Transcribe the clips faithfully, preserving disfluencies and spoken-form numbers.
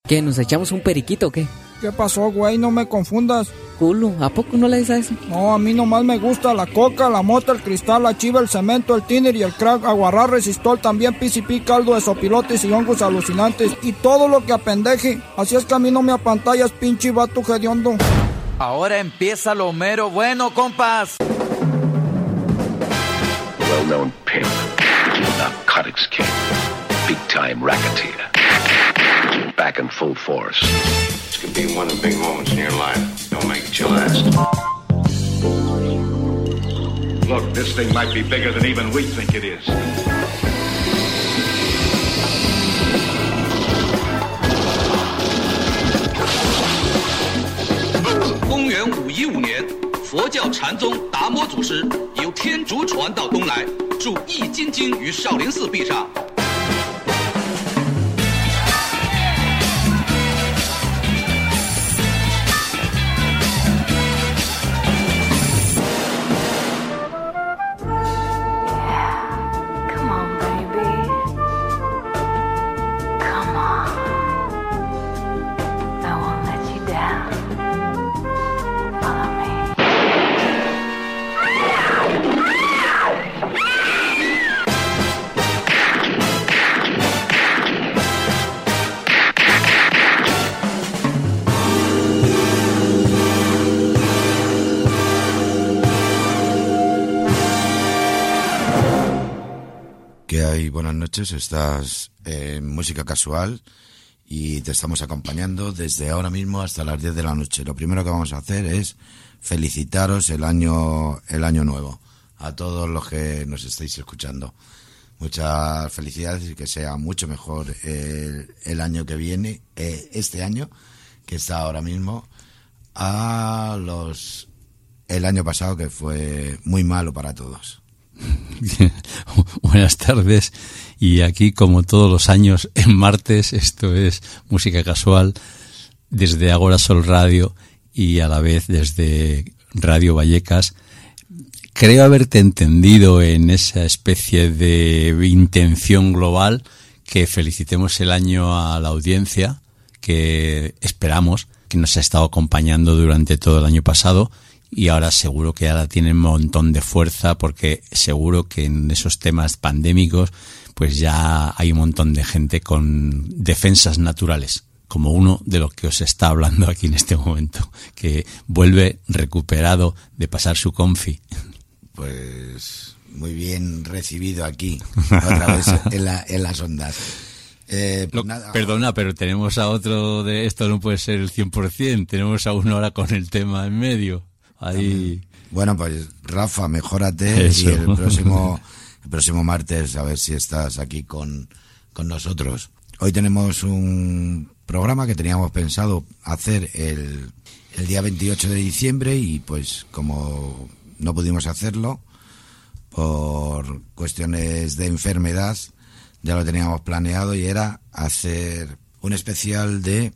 ¿Qué, nos echamos un periquito o qué? ¿Qué pasó, güey? No me confundas. Culo, ¿a poco no le dices a eso? No, a mí nomás me gusta la coca, la mota, el cristal, la chiva, el cemento, el tiner y el crack, aguarrá, resistol, también P C P, caldo de sopilotes y hongos alucinantes y todo lo que apendeje. Así es que a mí no me apantallas, pinche vato hediondo. Ahora empieza lo mero bueno, compas. Well-known pimp, narcotics king, big-time racketeer, back in full force. This could be one of the big moments in your life. Don't make it your last. Look, this thing might be bigger than even we think it is. 公元五一五年，佛教禅宗达摩祖师由天竺传到东来，著《易筋经》于少林寺壁上。 ¿Qué hay? Buenas noches, estás en Música Casual y te estamos acompañando desde ahora mismo hasta las diez de la noche. Lo primero que vamos a hacer es felicitaros el año, el año nuevo a todos los que nos estáis escuchando. Muchas felicidades y que sea mucho mejor el, el año que viene, eh, este año que está ahora mismo, a los el año pasado, que fue muy malo para todos. Buenas tardes, y aquí como todos los años en martes, esto es Música Casual desde Agora Sol Radio y a la vez desde Radio Vallecas. Creo haberte entendido en esa especie de intención global que felicitemos el año a la audiencia que esperamos que nos ha estado acompañando durante todo el año pasado. Y ahora seguro que ahora tienen un montón de fuerza, porque seguro que en esos temas pandémicos pues ya hay un montón de gente con defensas naturales, como uno de los que os está hablando aquí en este momento, que vuelve recuperado de pasar su confi. Pues muy bien recibido aquí, otra vez en, la, en las ondas. Eh, pues Lo, nada. Perdona, pero tenemos a otro de esto, no puede ser el cien por ciento, tenemos a uno ahora con el tema en medio. Ahí. Bueno, pues Rafa, mejórate. Eso. Y el próximo el próximo martes a ver si estás aquí con, con nosotros. Hoy tenemos un programa que teníamos pensado hacer el, el día veintiocho de diciembre y pues como no pudimos hacerlo por cuestiones de enfermedad, ya lo teníamos planeado y era hacer un especial de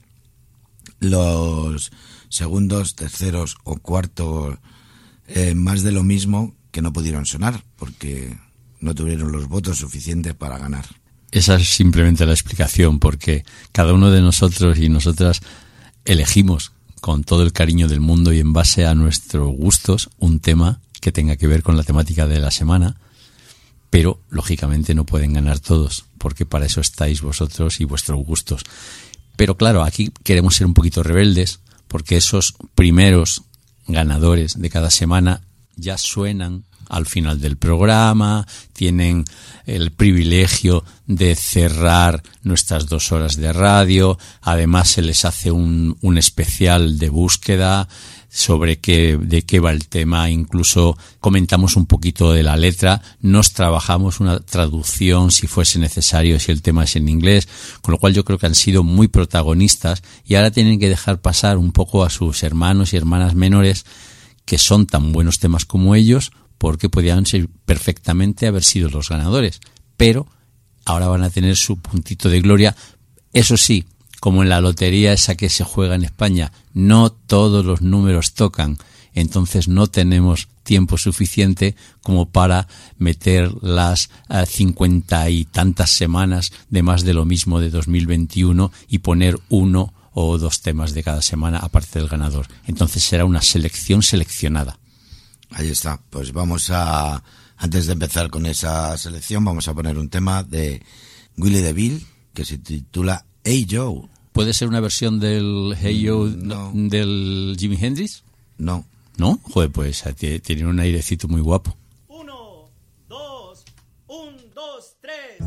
los segundos, terceros o cuartos eh, más de lo mismo que no pudieron sonar porque no tuvieron los votos suficientes para ganar. Esa es simplemente la explicación, porque cada uno de nosotros y nosotras elegimos con todo el cariño del mundo y en base a nuestros gustos un tema que tenga que ver con la temática de la semana, pero lógicamente no pueden ganar todos, porque para eso estáis vosotros y vuestros gustos. Pero claro, aquí queremos ser un poquito rebeldes, porque esos primeros ganadores de cada semana ya suenan al final del programa, tienen el privilegio de cerrar nuestras dos horas de radio, además se les hace un, un especial de búsqueda sobre qué, de qué va el tema, incluso comentamos un poquito de la letra, nos trabajamos una traducción si fuese necesario, si el tema es en inglés, con lo cual yo creo que han sido muy protagonistas y ahora tienen que dejar pasar un poco a sus hermanos y hermanas menores que son tan buenos temas como ellos, porque podían ser perfectamente haber sido los ganadores, pero ahora van a tener su puntito de gloria. Eso sí, como en la lotería esa que se juega en España, no todos los números tocan. entonces no tenemos tiempo suficiente como para meter las uh, cincuenta y tantas semanas de más de lo mismo de dos mil veintiuno y poner uno o dos temas de cada semana aparte del ganador. Entonces será una selección seleccionada. Ahí está. Pues vamos a, antes de empezar con esa selección, vamos a poner un tema de Willie DeVille que se titula Hey Joe. ¿Puede ser una versión del Hey Joe no. del Jimi Hendrix? No. ¿No? Joder, pues tiene un airecito muy guapo. Uno, dos, un, dos, tres.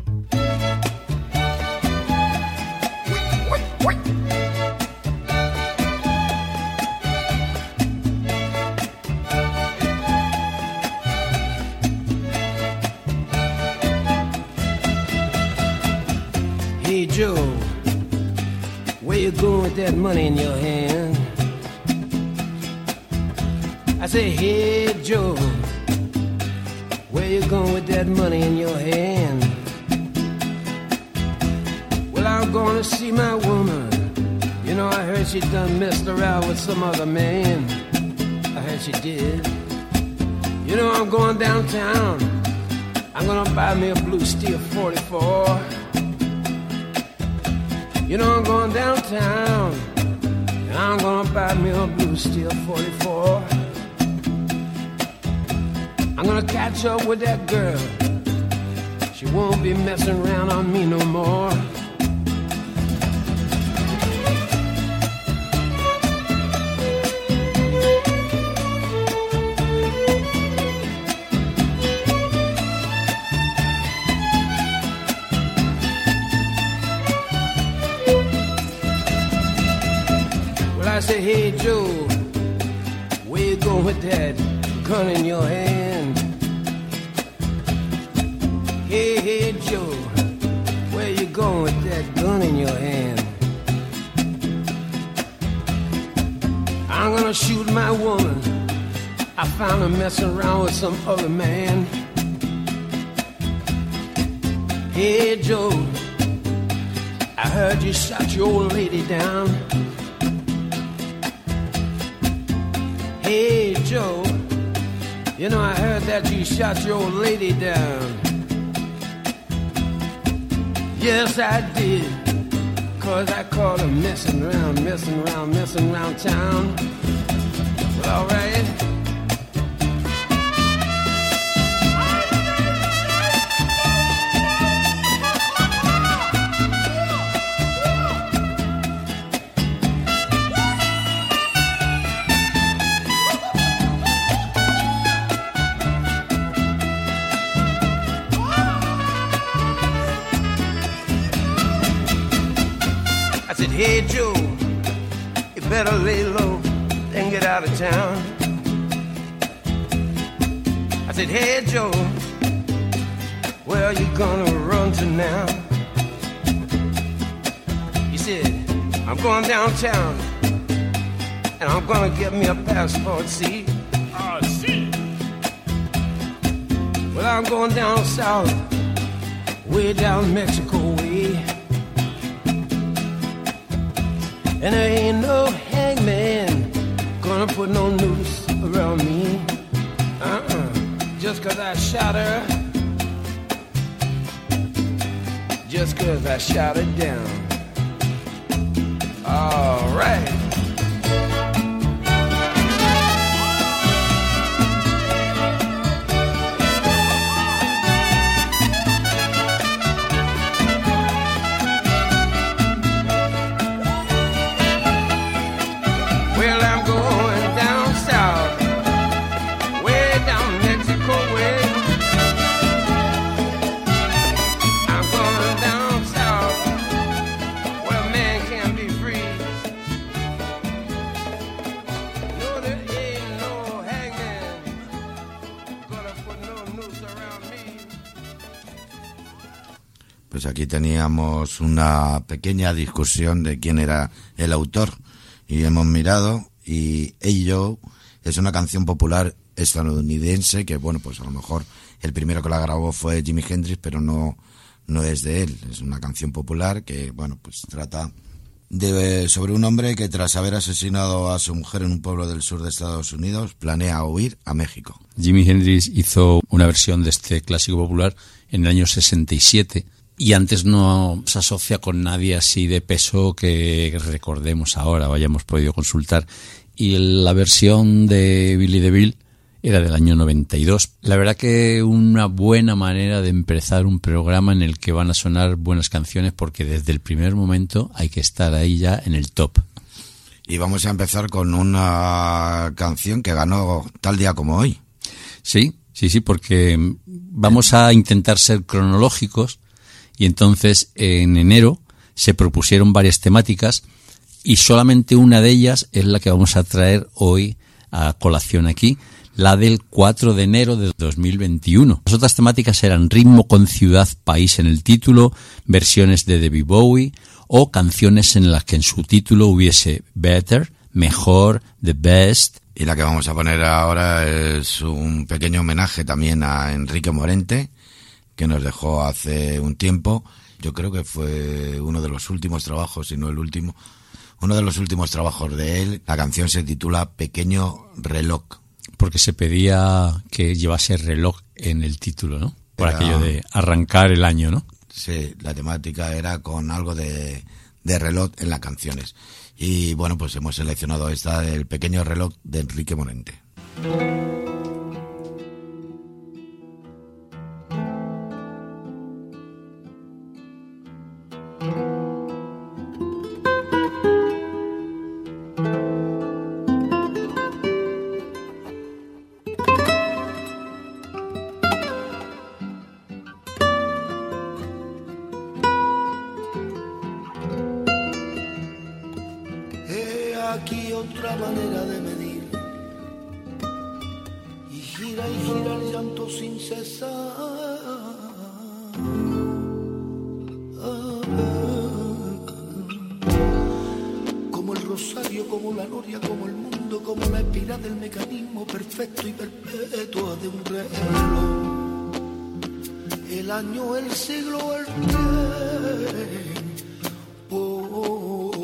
Hey Joe, where you going with that money in your hand? I say, hey Joe, where you going with that money in your hand? Well, I'm gonna see my woman. You know, I heard she done messed around with some other man. I heard she did. You know, I'm going downtown. I'm gonna buy me a blue steel forty-four. You know, I'm going downtown, and I'm gonna buy me a blue steel forty-four. I'm gonna catch up with that girl. She won't be messing around on me no more. I say, hey Joe, where you going with that gun in your hand? Hey, hey Joe, where you going with that gun in your hand? I'm gonna shoot my woman. I found her messing around with some other man. Hey Joe, I heard you shot your old lady down. Hey Joe, you know I heard that you shot your old lady down. Yes I did, cause I caught her messing around, messing around, messing around town. Well, alright. Hey Joe, you better lay low and get out of town. I said, hey Joe, where are you gonna run to now? He said, I'm going downtown and I'm gonna get me a passport, see? Ah, see. Well, I'm going down south, way down Mexico way. And there ain't no hangman gonna put no noose around me. Uh-uh. Just cause I shot her. Just cause I shot her down. All right. Pues aquí teníamos una pequeña discusión de quién era el autor y hemos mirado y Hey Joe es una canción popular estadounidense que, bueno, pues a lo mejor el primero que la grabó fue Jimi Hendrix, pero no, no es de él. Es una canción popular que, bueno, pues trata de, sobre un hombre que tras haber asesinado a su mujer en un pueblo del sur de Estados Unidos planea huir a México. Jimi Hendrix hizo una versión de este clásico popular en el año sesenta y siete y antes no se asocia con nadie así de peso que recordemos ahora o hayamos podido consultar. Y la versión de Billy DeVille era del año noventa y dos. La verdad que una buena manera de empezar un programa en el que van a sonar buenas canciones, porque desde el primer momento hay que estar ahí ya en el top. Y vamos a empezar con una canción que ganó tal día como hoy. Sí, sí, sí, porque vamos a intentar ser cronológicos y entonces en enero se propusieron varias temáticas y solamente una de ellas es la que vamos a traer hoy a colación aquí, la del cuatro de enero de dos mil veintiuno. Las otras temáticas eran ritmo con ciudad, país en el título, versiones de David Bowie o canciones en las que en su título hubiese better, mejor, the best. Y la que vamos a poner ahora es un pequeño homenaje también a Enrique Morente, que nos dejó hace un tiempo. Yo creo que fue uno de los últimos trabajos, si no el último, uno de los últimos trabajos de él. La canción se titula Pequeño Reloj. Porque se pedía que llevase reloj en el título, ¿no? Por Era, aquello de arrancar el año, ¿no? Sí, la temática era con algo de, de reloj en las canciones. Y bueno, pues hemos seleccionado esta, El Pequeño Reloj, de Enrique Morente. Aquí otra manera de medir y gira y gira el llanto sin cesar, como el rosario, como la noria, como el mundo, como la espiral del mecanismo perfecto y perpetuo de un reloj. El año, el siglo, el tiempo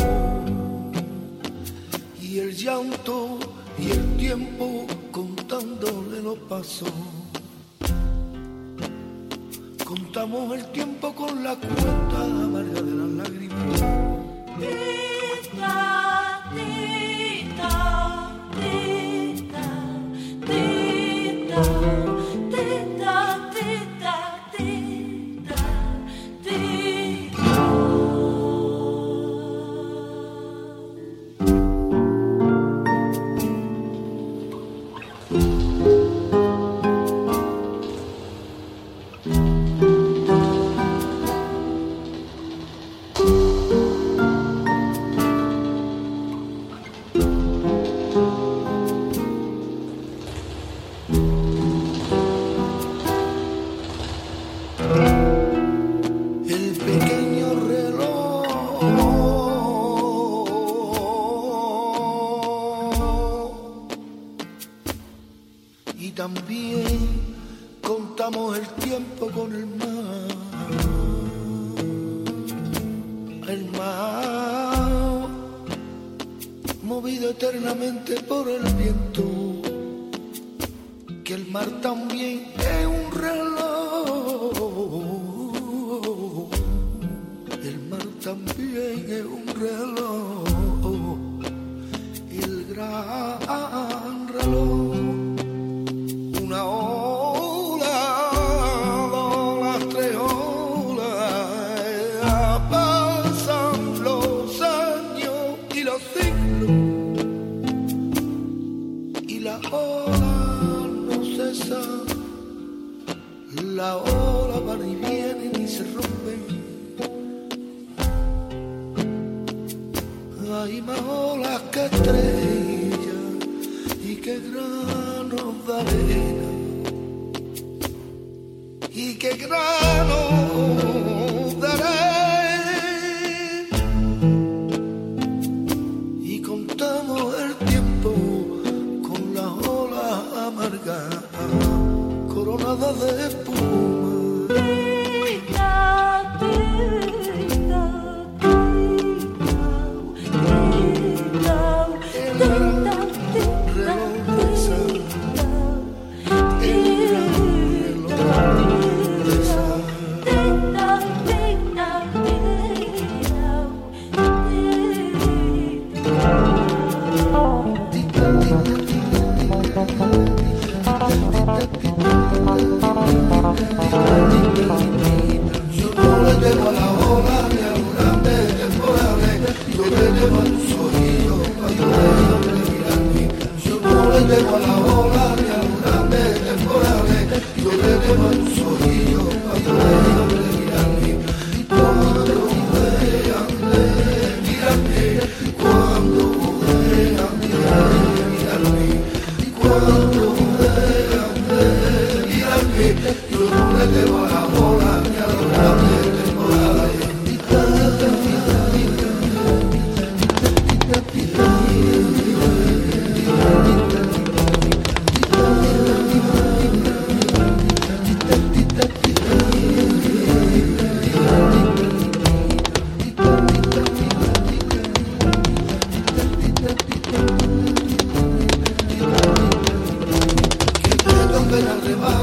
y el llanto y el tiempo contándole los pasos. Contamos el tiempo con la cuenta amarga de las lágrimas. Tita, tita, tita, tita, tita, tita, tita, tita. También contamos el tiempo con el mar, el mar movido eternamente por el viento, que el mar también es un reloj, el mar también es un reloj, el gran reloj. Una ola, dos, las tres olas, pasan los años y los siglos, y la ola no cesa, la ola van y vienen y se rompen. Hay más olas que estrellas y que granos de arena, y que granos de arena, y contamos el tiempo con las olas amargas coronadas de espuma. Tita, tita, tita.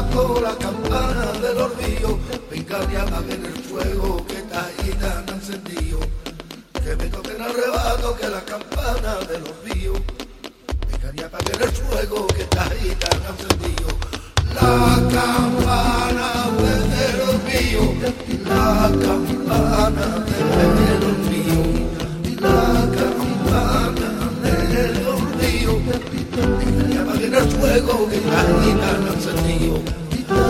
tocó la campana de los ríos, venga y apaguen el fuego que esta gitana han encendido. Que me toque el arrebato que la campana de los ríos, venga y apaguen el fuego que esta gitana han encendido. La campana de los ríos, la campana de los ríos, la campana de los ríos, venga y apaguen el fuego que esta gitana han encendido.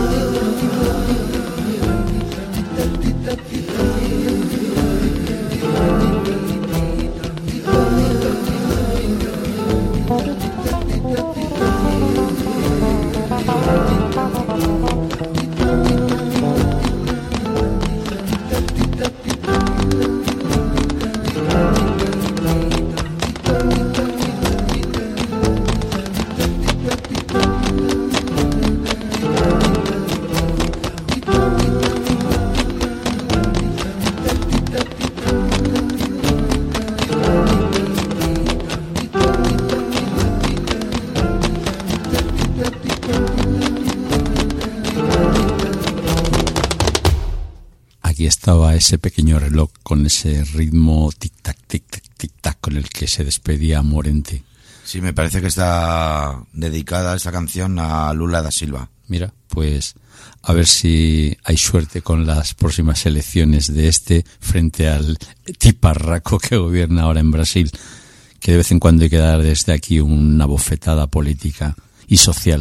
Estaba ese pequeño reloj con ese ritmo tic-tac, tic-tac, tic-tac con el que se despedía Morente. Sí, me parece que está dedicada esta canción a Lula da Silva. Mira, pues a ver si hay suerte con las próximas elecciones de este frente al tiparraco que gobierna ahora en Brasil, que de vez en cuando hay que dar desde aquí una bofetada política y social.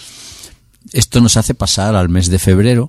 Esto nos hace pasar al mes de febrero.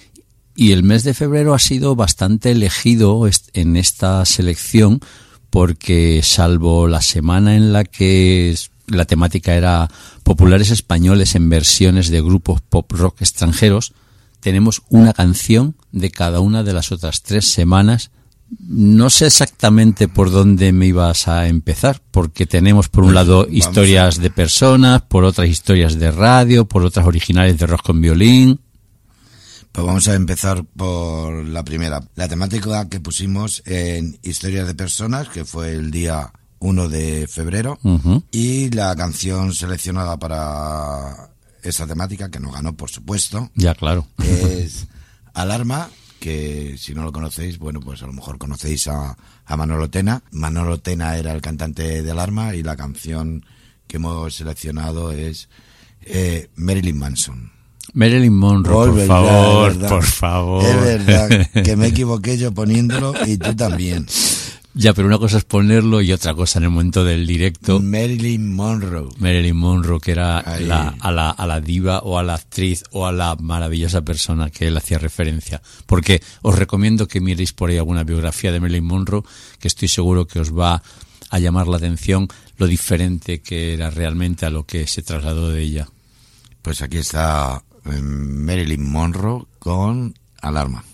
Y el mes de febrero ha sido bastante elegido en esta selección porque, salvo la semana en la que la temática era populares españoles en versiones de grupos pop rock extranjeros, tenemos una canción de cada una de las otras tres semanas. No sé exactamente por dónde me ibas a empezar, porque tenemos por un lado historias de personas, por otras historias de radio, por otras originales de rock con violín. Pues vamos a empezar por la primera. La temática que pusimos en Historias de Personas, que fue el día uno de febrero, uh-huh. y la canción seleccionada para esa temática, que no ganó, por supuesto. Ya, claro. Es Alarma, que si no lo conocéis, bueno, pues a lo mejor conocéis a, a Manolo Tena. Manolo Tena era el cantante de Alarma y la canción que hemos seleccionado es eh, Marilyn Manson. Marilyn Monroe, oh, por verdad, favor, por favor. Es verdad que me equivoqué yo poniéndolo y tú también. Ya, pero una cosa es ponerlo y otra cosa en el momento del directo. Marilyn Monroe. Marilyn Monroe, que era la, a, la, a la diva o a la actriz o a la maravillosa persona que él hacía referencia. Porque os recomiendo que miréis por ahí alguna biografía de Marilyn Monroe, que estoy seguro que os va a llamar la atención lo diferente que era realmente a lo que se trasladó de ella. Pues aquí está Marilyn Monroe con Alarma.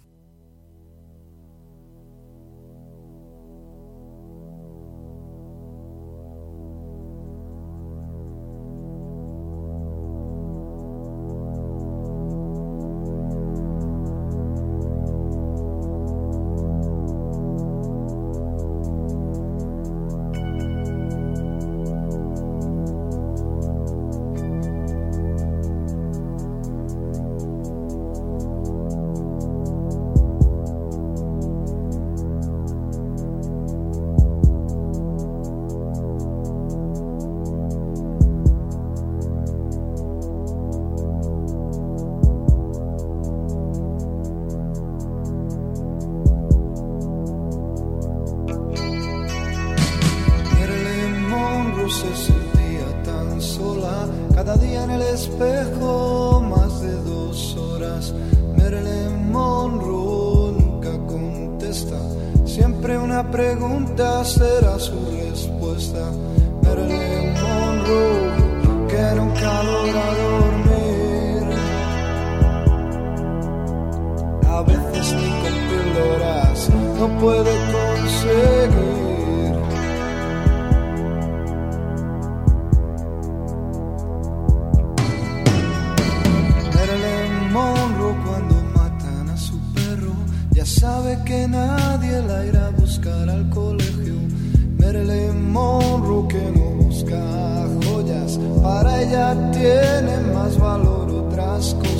Sabe que nadie la irá a buscar al colegio. Marilyn Monroe que no busca joyas, para ella tienen más valor otras cosas.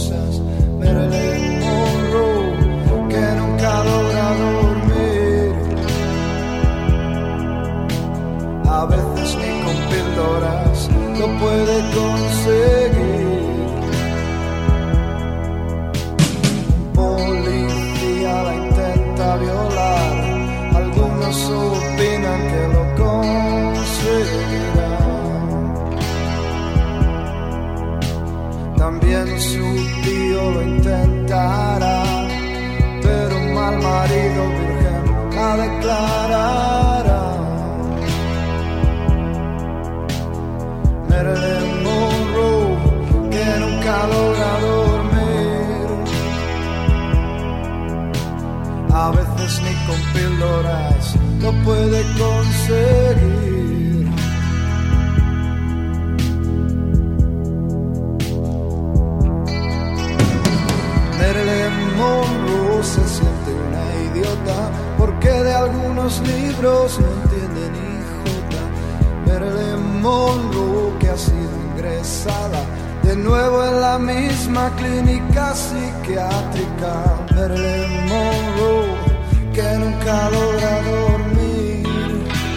A veces ni con píldoras lo puede conseguir. Policía la intenta violar, algunos opinan que lo conseguirá. También su tío lo intentará, pero un mal marido virgen la declarará. Marilyn Monroe, que nunca logra dormir. A veces ni con píldoras lo puede conseguir. Marilyn Monroe se siente una idiota porque de algunos libros no entiende ni jota. Marilyn Monroe, que ha sido ingresada de nuevo en la misma clínica psiquiátrica. Marilyn Monroe, que nunca logra dormir.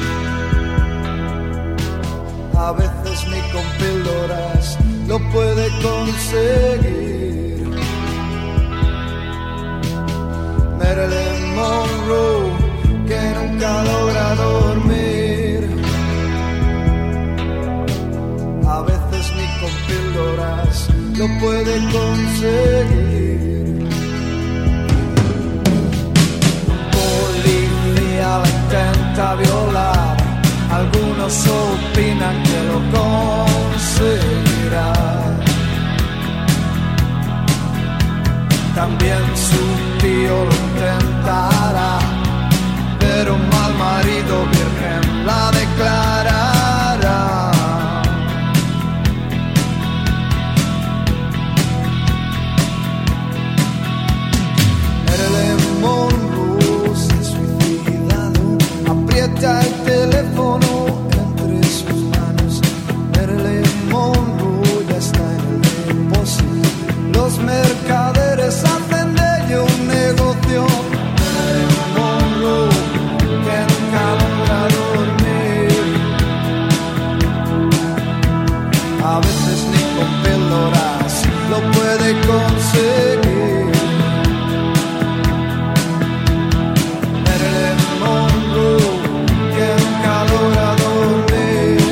A veces ni con píldoras lo puede conseguir. Marilyn Monroe, que nunca logra dormir. A veces ni con píldoras lo puede conseguir. Policía la intenta violar, algunos opinan que lo conseguirá. También su tío lo intentará, pero un mal marido virgen la declarará. Marilyn Monroe se ha suicidado, aprieta el teléfono entre sus manos. Marilyn Monroe ya está en el depósito, los mercaderes hacen de ello un negocio. Marilyn Monroe, que nunca logra dormir. A veces ni con píldoras lo puede conseguir. Marilyn Monroe, que nunca logra dormir.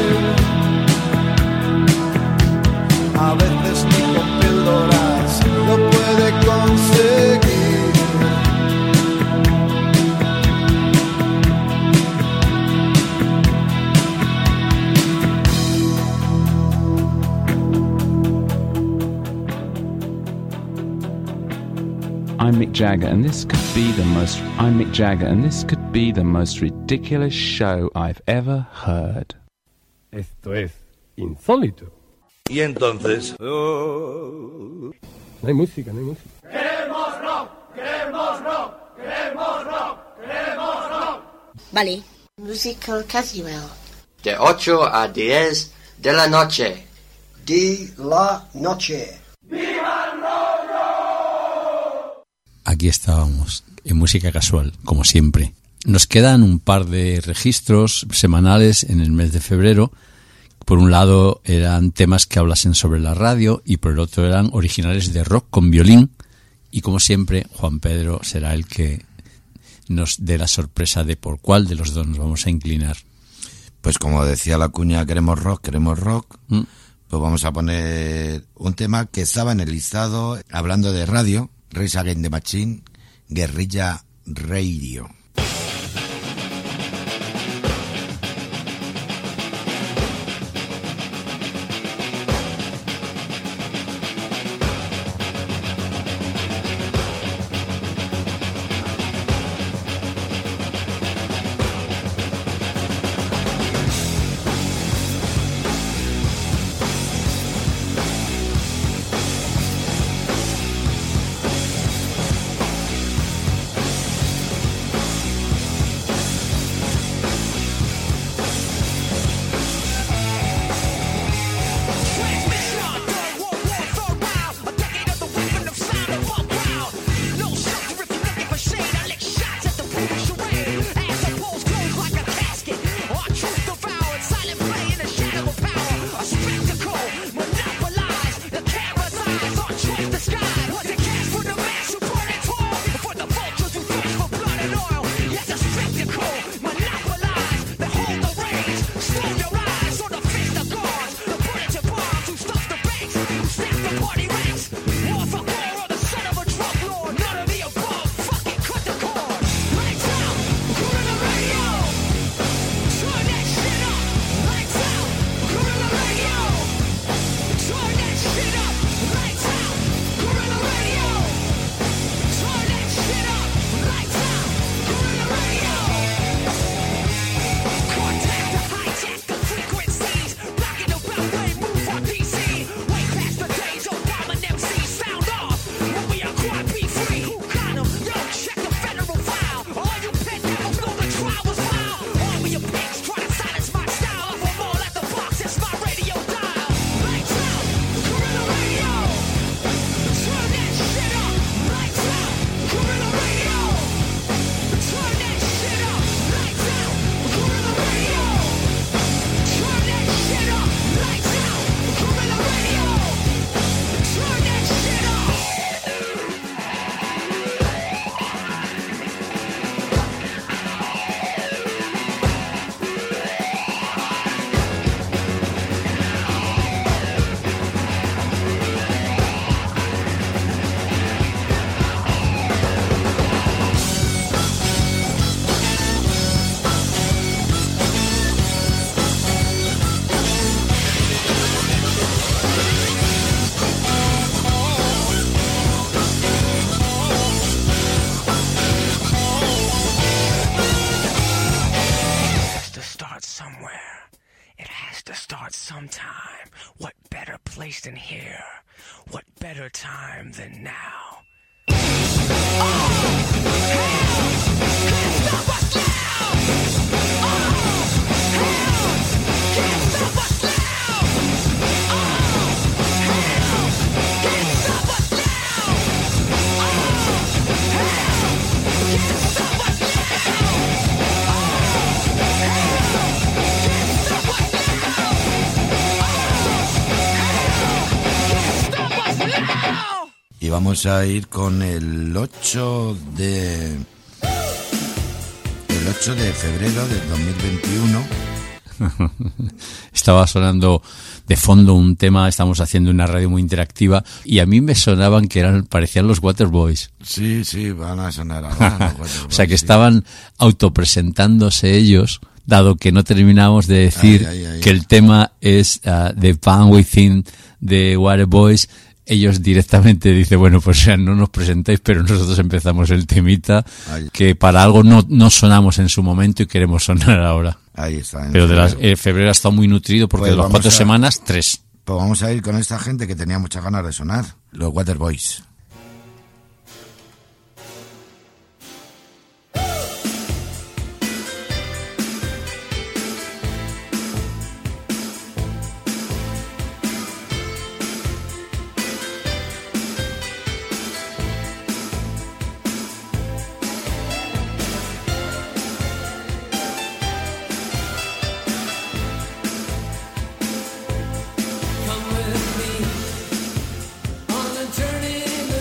A veces ni con píldoras lo puede conseguir. I'm Mick Jagger, and this could be the most. I'm Mick Jagger, and this could be the most ridiculous show I've ever heard. Esto es insólito. Y entonces, no hay música, no hay música. ¡Queremos rock! ¡Queremos rock! ¡Queremos rock! ¡Queremos rock! Vale. Musical Casual. De ocho a diez de la noche. De la noche. ¡Viva el rollo! Aquí estábamos, en Música Casual, como siempre. Nos quedan un par de registros semanales en el mes de febrero. Por un lado eran temas que hablasen sobre la radio y por el otro eran originales de rock con violín. Y como siempre, Juan Pedro será el que nos dé la sorpresa de por cuál de los dos nos vamos a inclinar. Pues como decía la cuña, queremos rock, queremos rock. ¿Mm? Pues vamos a poner un tema que estaba en el listado, hablando de radio, Rage Against the Machine, Guerrilla Radio. to start sometime. What better place than here? What better time than now? Y vamos a ir con el ocho de el ocho de febrero del dos mil veintiuno. Estaba sonando de fondo un tema, estamos haciendo una radio muy interactiva y a mí me sonaban que eran parecían los Waterboys. Sí, sí, van a sonar ahora los Waterboys. O sea que sí. estaban autopresentándose ellos, dado que no terminamos de decir ay, ay, ay. que el tema es uh, The Band Within de Waterboys. Ellos directamente dicen, bueno, pues ya no nos presentáis, pero nosotros empezamos el temita, Ay. que para algo no, no sonamos en su momento y queremos sonar ahora. Ahí está. Pero de las, eh, febrero ha estado muy nutrido porque Pues de las vamos cuatro a- semanas, tres. Pues vamos a ir con esta gente que tenía muchas ganas de sonar, los Waterboys. Come with me on a journey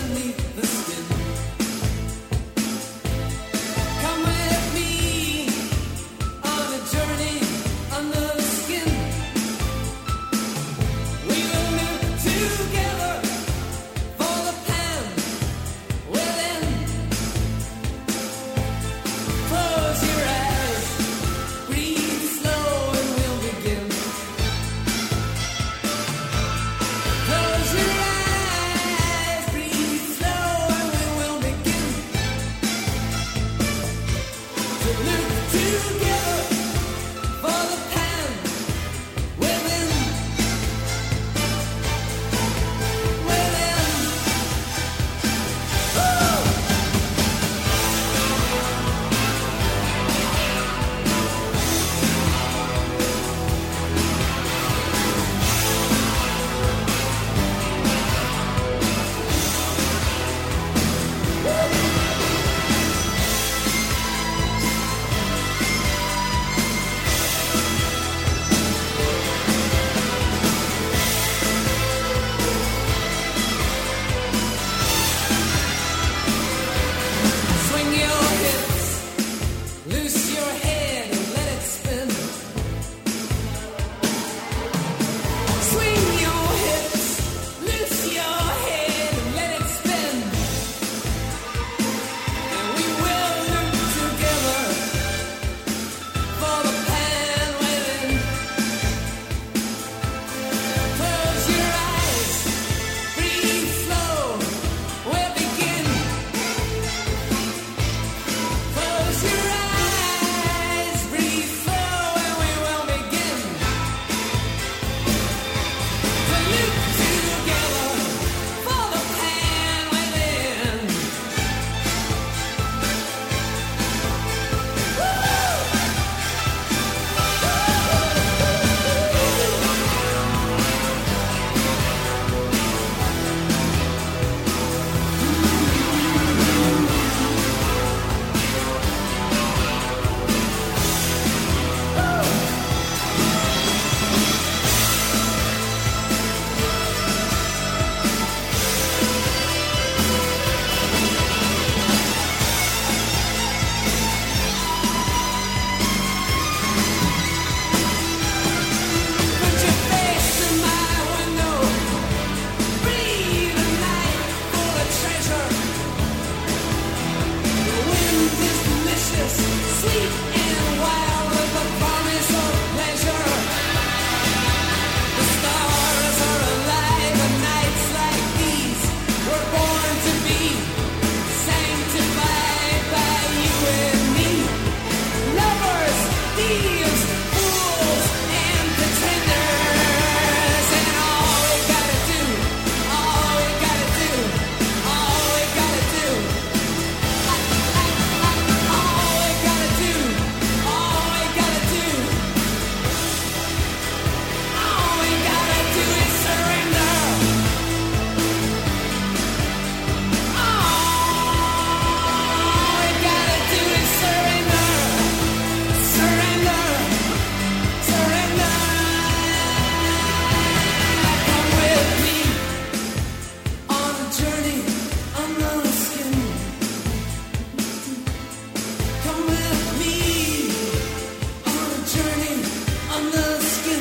the skin.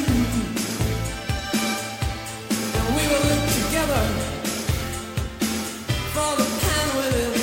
And we will live together for the pan within.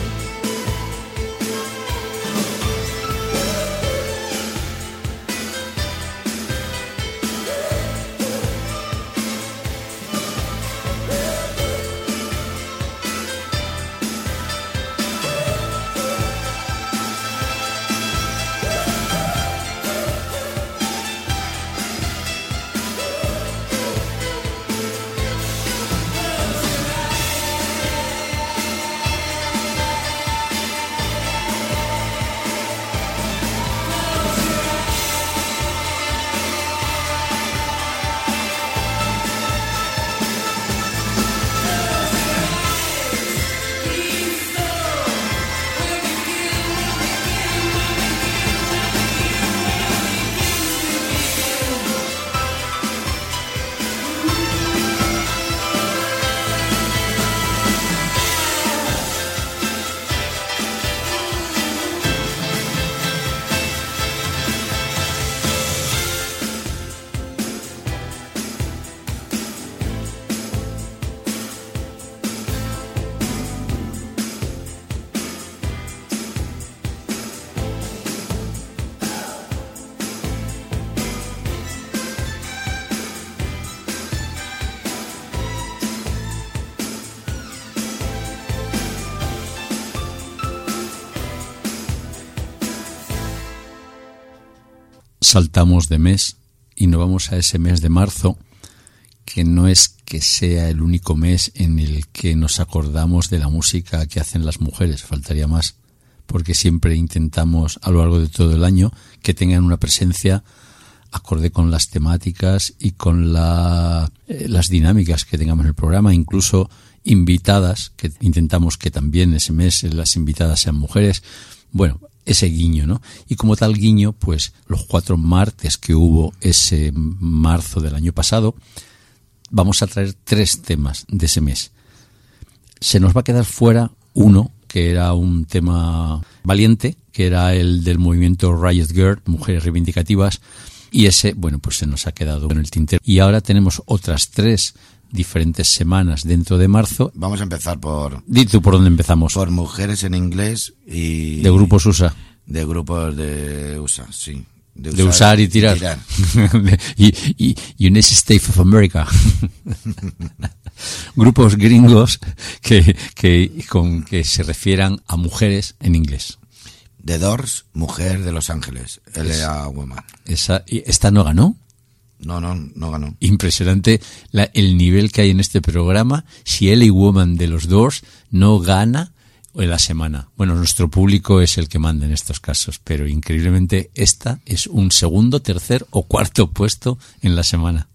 Saltamos de mes y nos vamos a ese mes de marzo, que no es que sea el único mes en el que nos acordamos de la música que hacen las mujeres, faltaría más, porque siempre intentamos a lo largo de todo el año que tengan una presencia acorde con las temáticas y con la, eh, las dinámicas que tengamos en el programa, incluso invitadas, que intentamos que también ese mes las invitadas sean mujeres. Bueno, ese guiño, ¿no? Y como tal guiño, pues los cuatro martes que hubo ese marzo del año pasado, vamos a traer tres temas de ese mes. Se nos va a quedar fuera uno, que era un tema valiente, que era el del movimiento Riot Girl, Mujeres Reivindicativas, y ese, bueno, pues se nos ha quedado en el tintero. Y ahora tenemos otras tres diferentes semanas dentro de marzo. Vamos a empezar por... Di tú por dónde empezamos. Por mujeres en inglés y... De grupos U S A. De grupos de U S A, sí. De usar, de usar y tirar. tirar. y, y United States of America. Grupos gringos que, que, con que se refieran a mujeres en inglés. The Doors, Mujer de Los Ángeles. L A Woman. Esa, ¿Esta no ganó? No, no, no ganó. Impresionante la, el nivel que hay en este programa. Si L A Woman de los Doors no gana en la semana. Bueno, nuestro público es el que manda en estos casos, pero increíblemente esta es un segundo, tercer o cuarto puesto en la semana.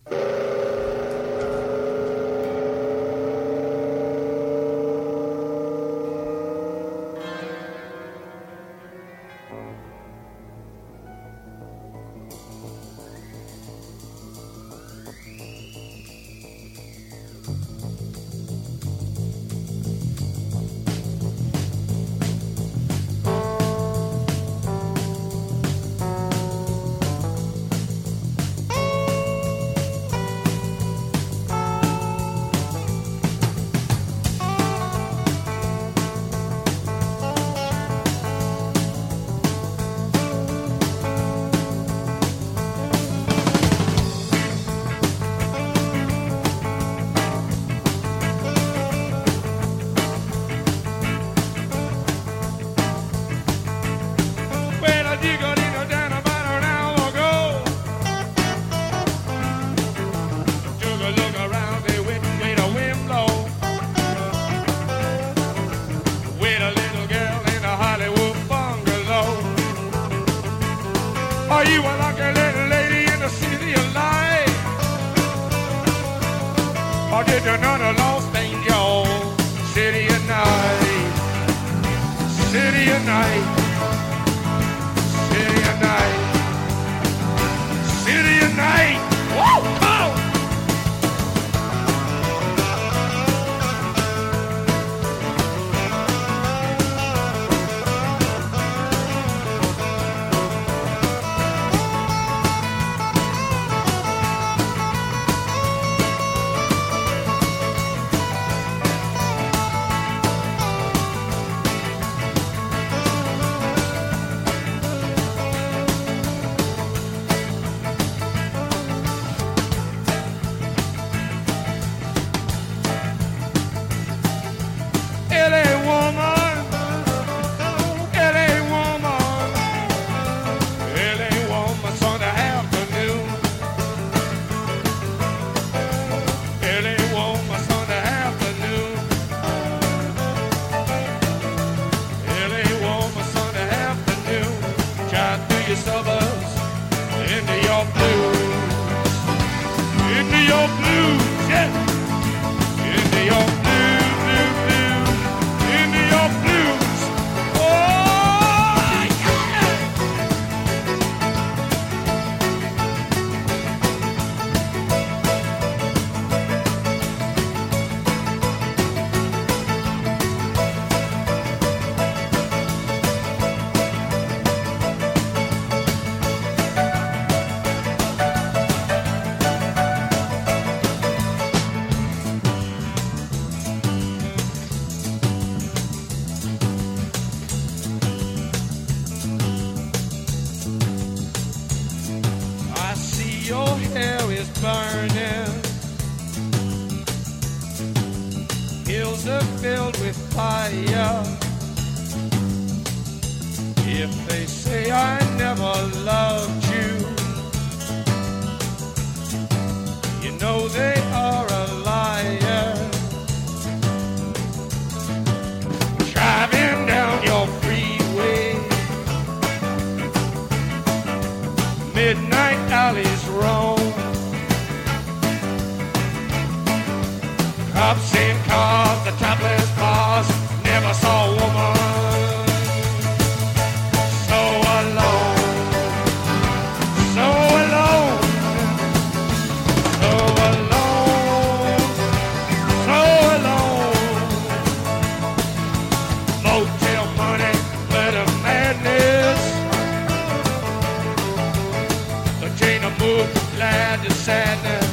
your blues, yeah. Into your blue, blue, blue, into your blues. Oh, I see your hair is burning. Hills are filled with fire. If they say I never loved you, you know they are a liar. Driving down your freeway, midnight alleys roam. Cops in cars, the topless bars, never saw a woman so alone, so alone, so alone, so alone. Motel money, glitter madness. The chain of moves, glad to sadness.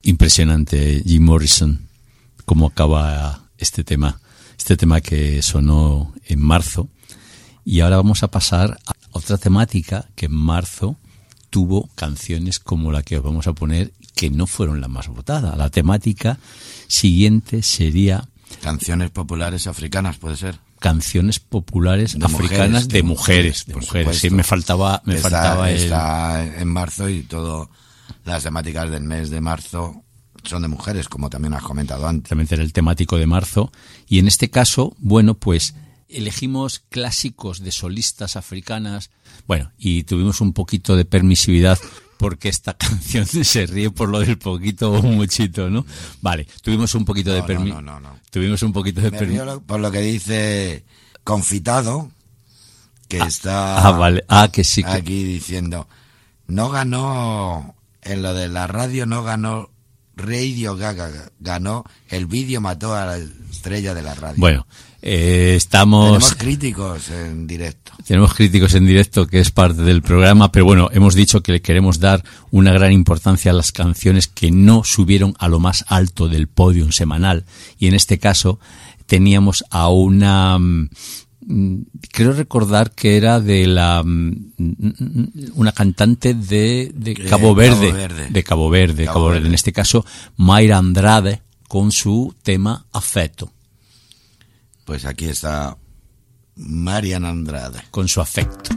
Impresionante, Jim Morrison, cómo acaba este tema, este tema que sonó en marzo. Y ahora vamos a pasar a otra temática que en marzo tuvo canciones como la que os vamos a poner, que no fueron la más votada. La temática siguiente sería... Canciones populares africanas, ¿puede ser? Canciones populares de africanas mujeres, de mujeres, de por mujeres. supuesto. Sí, me faltaba, me está, faltaba el... está en marzo y todo las temáticas del mes de marzo son de mujeres, como también has comentado antes. También era el temático de marzo. Y en este caso, bueno, pues elegimos clásicos de solistas africanas. Bueno, y tuvimos un poquito de permisividad porque esta canción se ríe por lo del poquito o muchito, ¿no? Vale, tuvimos un poquito no, de permisividad. No, no, no, no. Tuvimos un poquito de permisividad. Por lo que dice Confitado, que ah, está ah, vale. ah, que sí, que... aquí diciendo, no ganó, en lo de la radio no ganó Radio Gaga, ganó el vídeo, mató a la estrella de la radio. Bueno, eh, estamos... Tenemos críticos en directo. Tenemos críticos en directo, que es parte del programa, pero bueno, hemos dicho que le queremos dar una gran importancia a las canciones que no subieron a lo más alto del podium semanal. Y en este caso teníamos a una... Creo recordar que era de la una cantante de, de Cabo Verde, Cabo Verde, de Cabo Verde, Cabo Cabo Verde. Verde. En este caso, Mayra Andrade con su tema Afecto. Pues aquí está Mariana Andrade con su Afecto.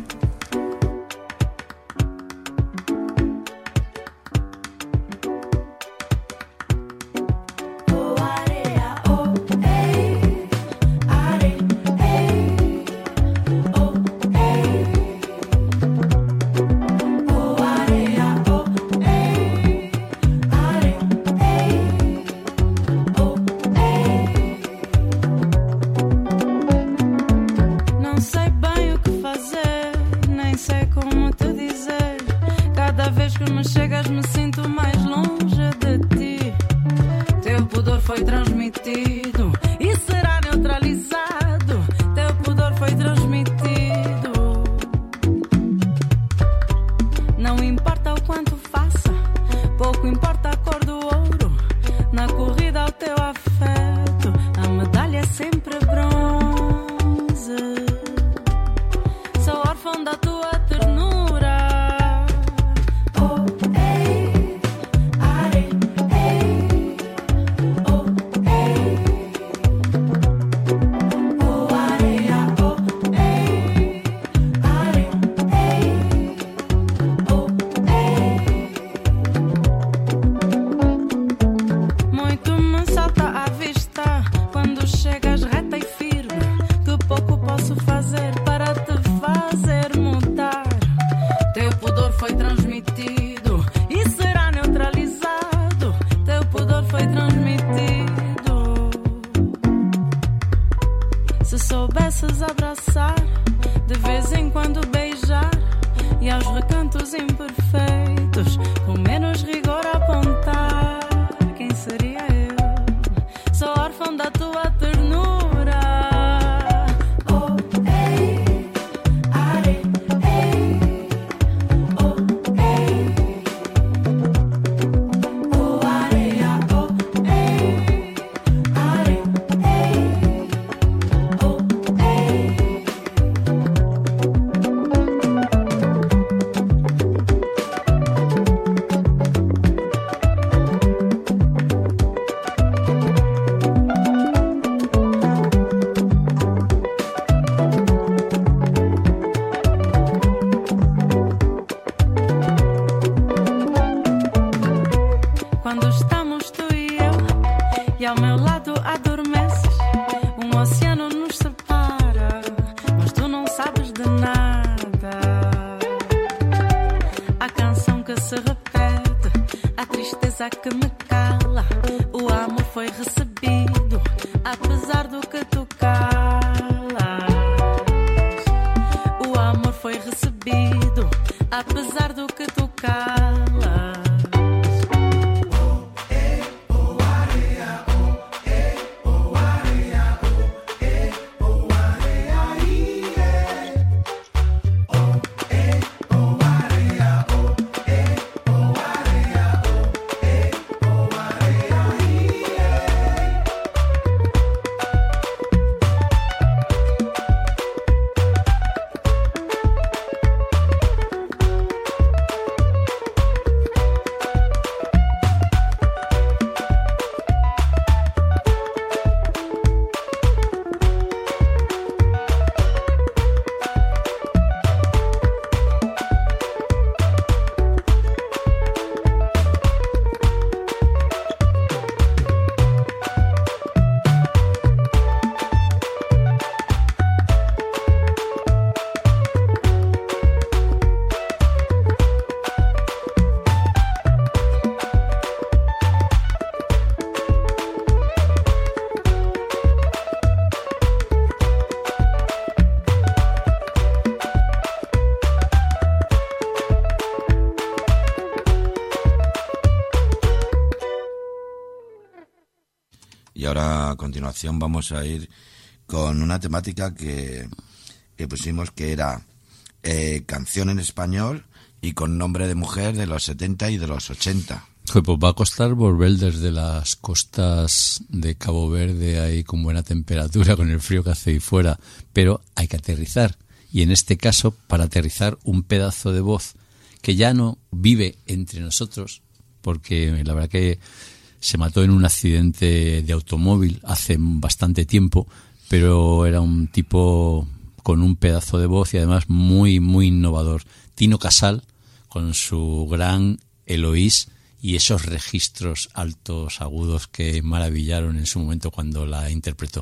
Y ahora a continuación vamos a ir con una temática que, que pusimos que era eh, canción en español y con nombre de mujer de los setenta y de los ochenta. Pues va a costar volver desde las costas de Cabo Verde ahí con buena temperatura, con el frío que hace ahí fuera, pero hay que aterrizar. Y en este caso, para aterrizar un pedazo de voz que ya no vive entre nosotros, porque la verdad que se mató en un accidente de automóvil hace bastante tiempo, pero era un tipo con un pedazo de voz y además muy, muy innovador. Tino Casal, con su gran Eloís y esos registros altos, agudos que maravillaron en su momento cuando la interpretó.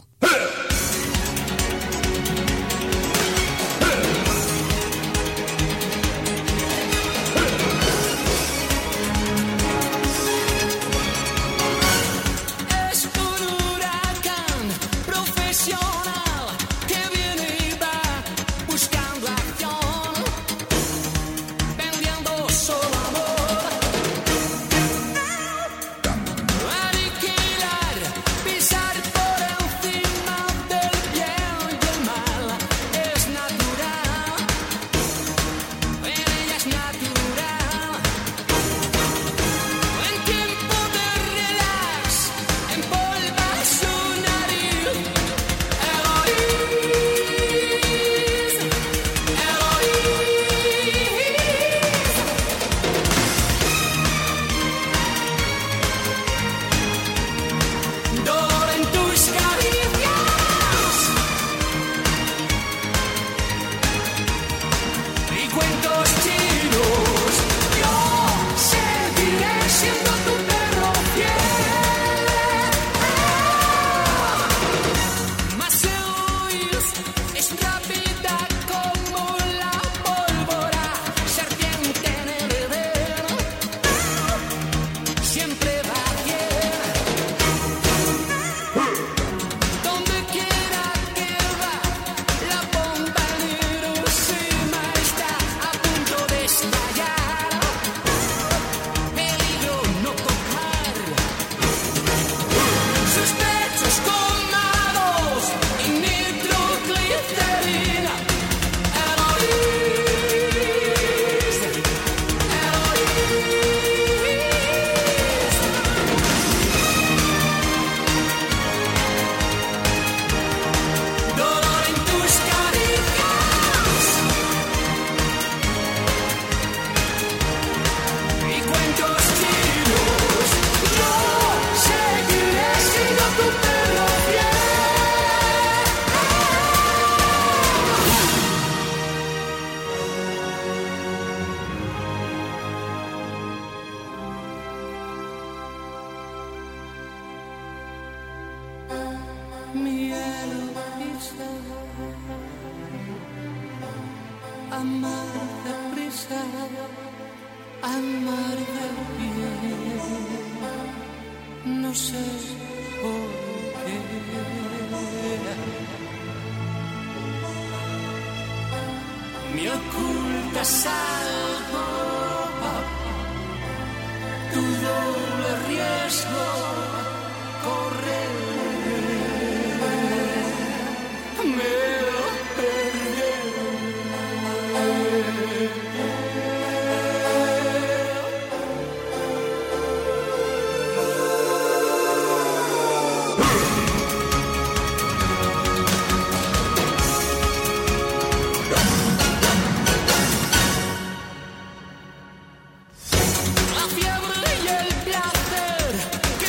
La fiebre y el placer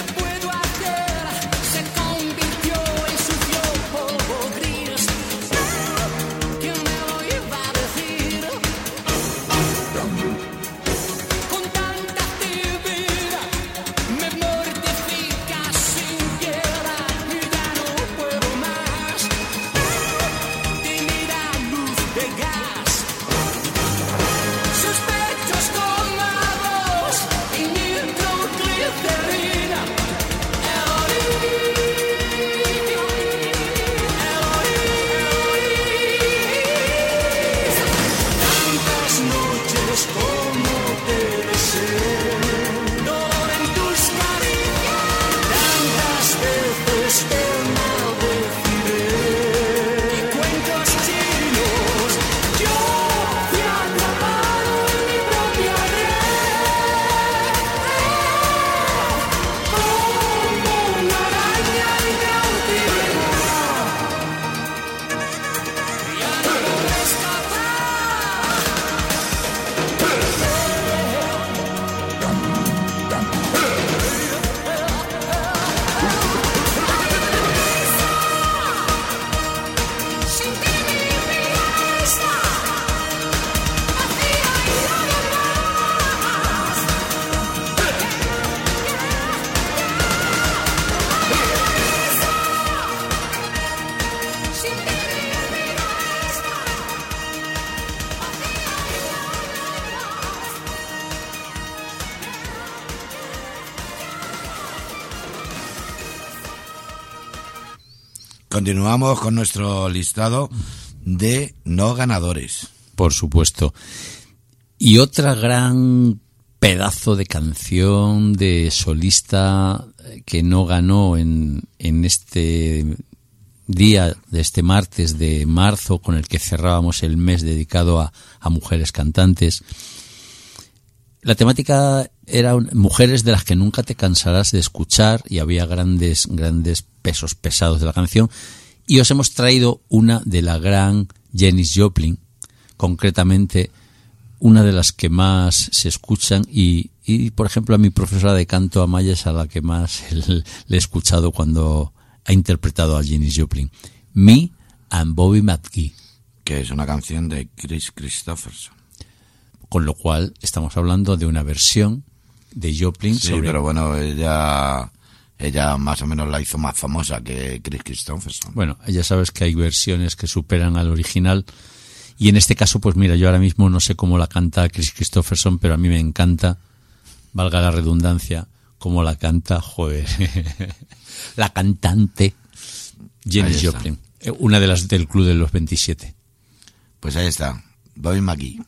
continuamos con nuestro listado de no ganadores. Por supuesto. Y otra gran pedazo de canción de solista que no ganó en, en este día de este martes de marzo, con el que cerrábamos el mes dedicado a, a mujeres cantantes. La temática era mujeres de las que nunca te cansarás de escuchar, y había grandes, grandes pesos pesados de la canción. Y os hemos traído una de la gran Janis Joplin, concretamente una de las que más se escuchan, y, y por ejemplo a mi profesora de canto, Amaya, es a la que más le he escuchado cuando ha interpretado a Janis Joplin. Me and Bobby McGee, que es una canción de Chris Christopherson. Con lo cual estamos hablando de una versión de Joplin. Sí, sobre... pero bueno, ella ella más o menos la hizo más famosa que Chris Christopherson. Bueno, ya sabes que hay versiones que superan al original, y en este caso, pues mira, yo ahora mismo no sé cómo la canta Chris Christopherson, pero a mí me encanta, valga la redundancia, cómo la canta, joder, la cantante Janis Joplin, una de las del Club de los veintisiete. Pues ahí está, Bobby McGee.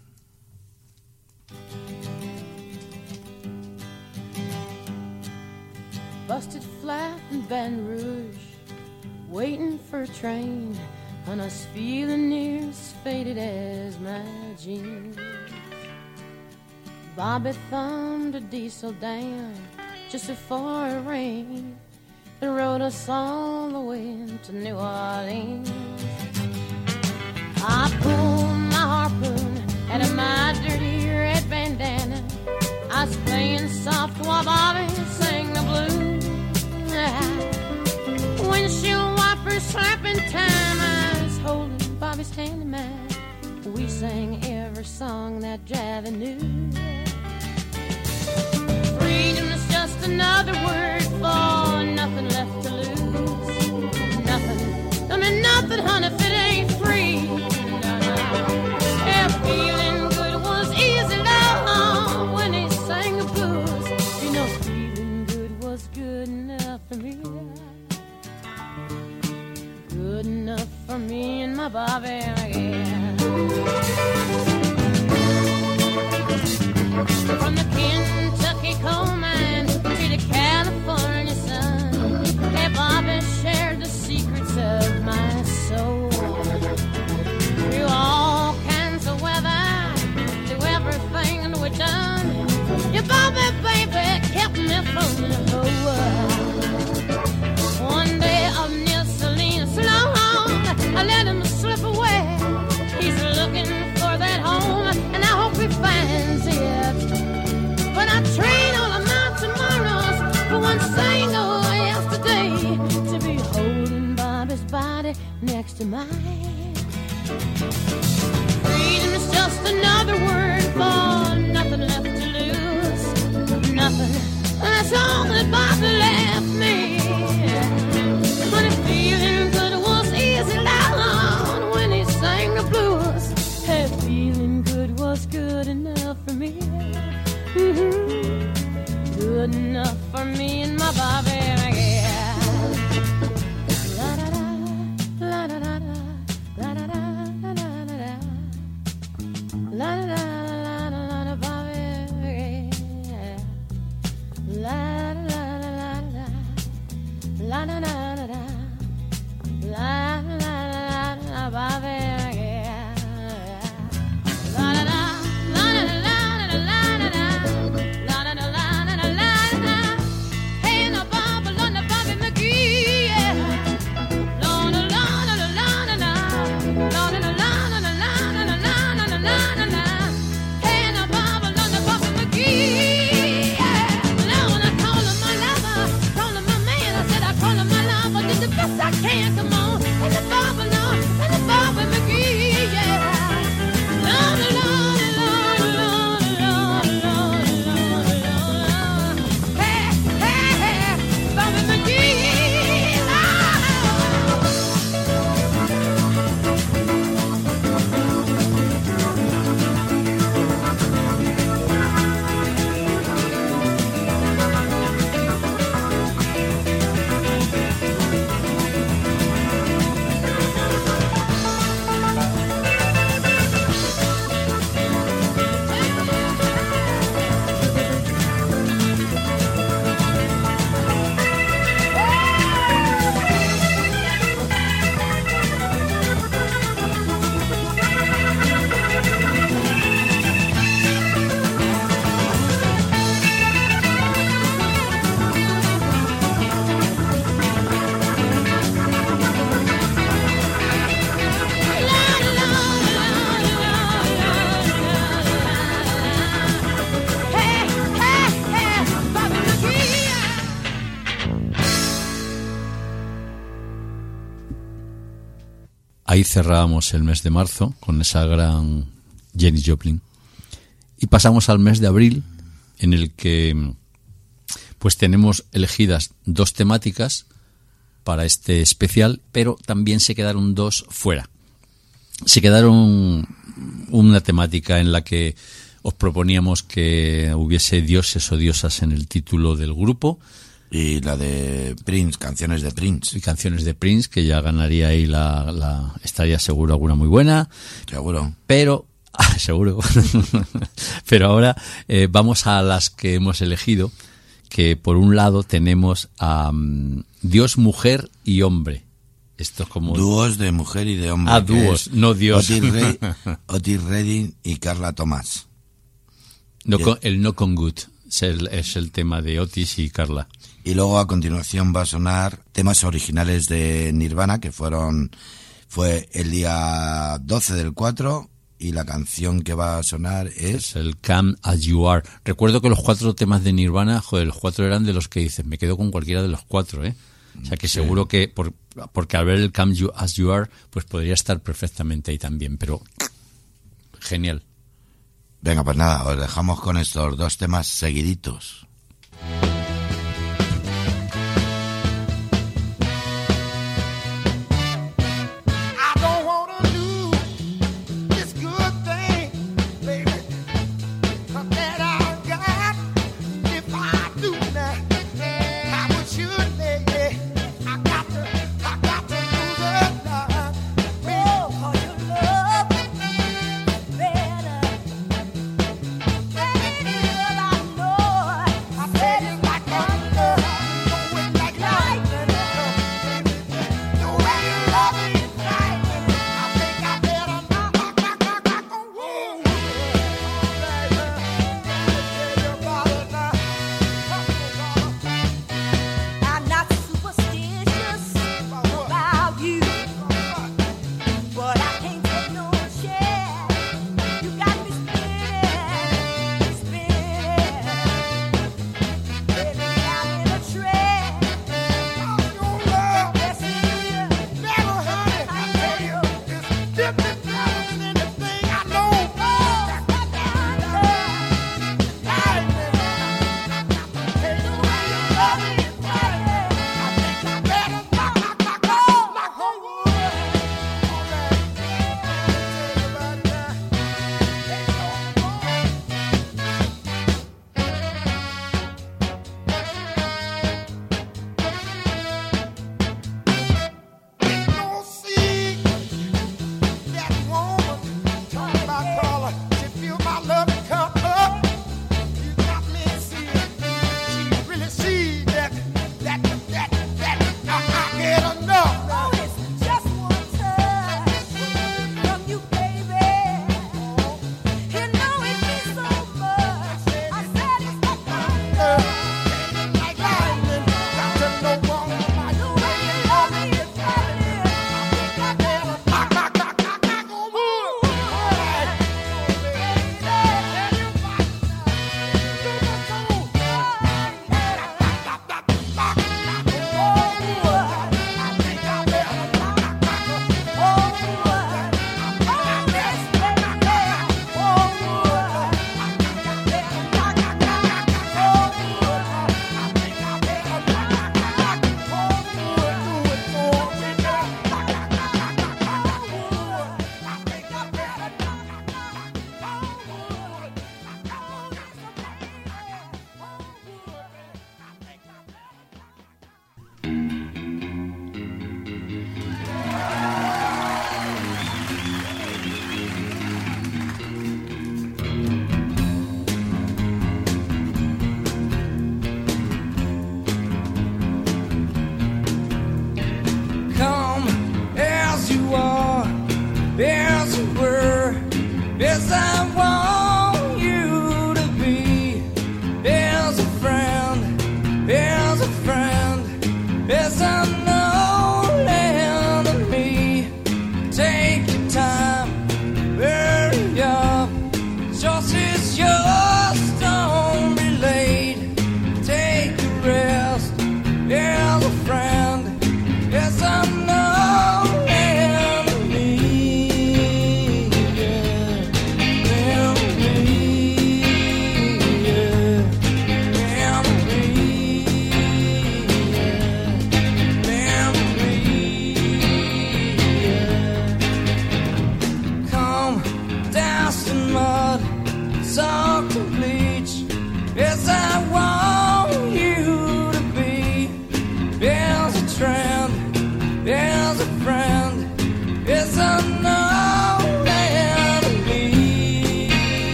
Busted flat in Baton Rouge, waiting for a train, and I was feeling near as faded as my jeans. Bobby thumbed a diesel down just before it rained and rode us all the way to New Orleans. I pulled my harpoon out of my dirty red bandana. I was playing soft while Bobby sang the blues. Windshield wipers slapping time, I was holding Bobby's hand in mine. We sang every song that Javi knew. Freedom is just another word for nothing left to lose. Nothing, I mean nothing, honey, if it ain't free. No, no. Yeah, feeling good was easy, love, when he sang the blues. You know, feeling good was good enough for me. Good enough for me and my Bobby, yeah. From the Kentucky coal mine to the California sun, hey, Bobby shared the secrets of my soul. Through all kinds of weather, through everything that we've done, your Bobby, baby, kept me from the whole world. One day up near Salinas, long, I let him slip away. He's looking for that home, and I hope he finds it. But I trade all of my tomorrows for one single yesterday, to be holding Bobby's body next to mine. Freedom is just another word for nothing left to lose. Nothing, that's all that Bobby left me. But if feeling good was easy, loud when he sang the blues, hey, feeling good was good enough for me. Mm-hmm. Good enough for me and my Bobby, yeah. La da da, la da da da, la da da, la da da da, la da da, la da la da, Bobby, yeah. La da la la la la, la da da da da, la la la la, Bobby, yeah. La da da, la da la. My lover, call him my man. I said I call him my lover. Ahí cerrábamos el mes de marzo con esa gran Janis Joplin. Y pasamos al mes de abril, en el que pues tenemos elegidas dos temáticas para este especial, pero también se quedaron dos fuera. Se quedaron una temática en la que os proponíamos que hubiese dioses o diosas en el título del grupo. Y la de Prince, canciones de Prince. Y canciones de Prince, que ya ganaría ahí la... la estaría seguro alguna muy buena. Seguro. Pero... Ah, seguro. Pero ahora eh, vamos a las que hemos elegido, que por un lado tenemos a um, Dios, mujer y hombre. Esto es como... Dúos de mujer y de hombre. Ah, dúos, no Dios. Otis, Re Otis Redding y Carla Thomas. No con, el No Con Good es el, es el tema de Otis y Carla. Y luego a continuación va a sonar temas originales de Nirvana, que fueron fue el día doce del cuatro, y la canción que va a sonar es... es el Come As You Are. Recuerdo que los cuatro temas de Nirvana, joder, los cuatro eran de los que dices, me quedo con cualquiera de los cuatro, ¿eh? O sea que sí. Seguro que, por, porque al ver el Come you, As You Are, pues podría estar perfectamente ahí también, pero genial. Venga, pues nada, os dejamos con estos dos temas seguiditos. Better.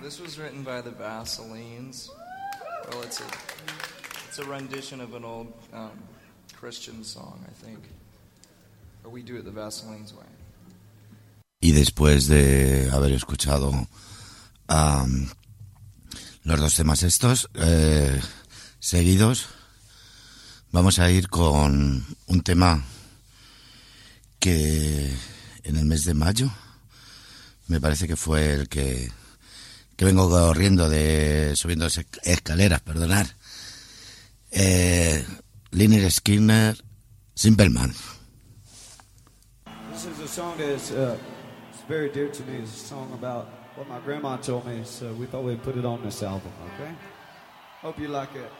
This was written by the Vaselines. Well, it's a, it's a rendition of an old um, Christian song, I think. Or we do it the Vaselines way. Y después de haber escuchado um, los dos temas estos eh, seguidos, vamos a ir con un tema que en el mes de mayo me parece que fue el que que vengo corriendo de subiendo escaleras, perdonar. Eh, Lynyrd Skynyrd, Simple Man. This is a song that's uh, it's very dear to me. It's a song about what my grandma told me, so we thought we'd put it on this album, okay? Hope you like it.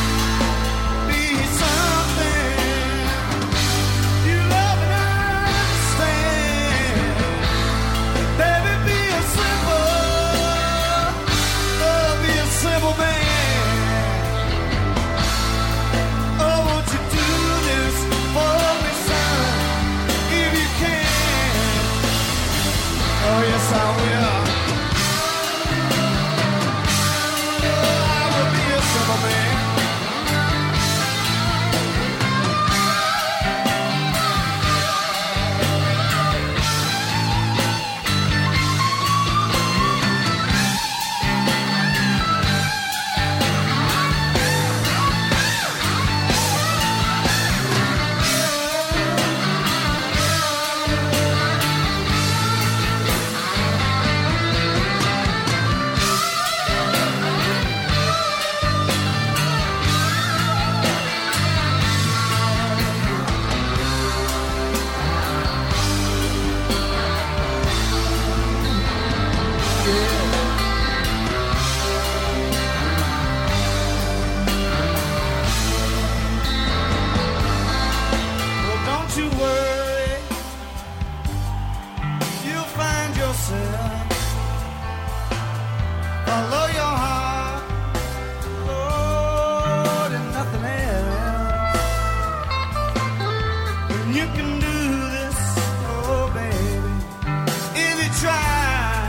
Something you love and I You can do this, oh baby, if you try.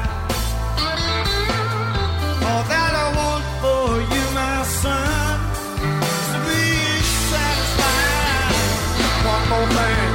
All that I want for you, my son, is to be satisfied. One more thing.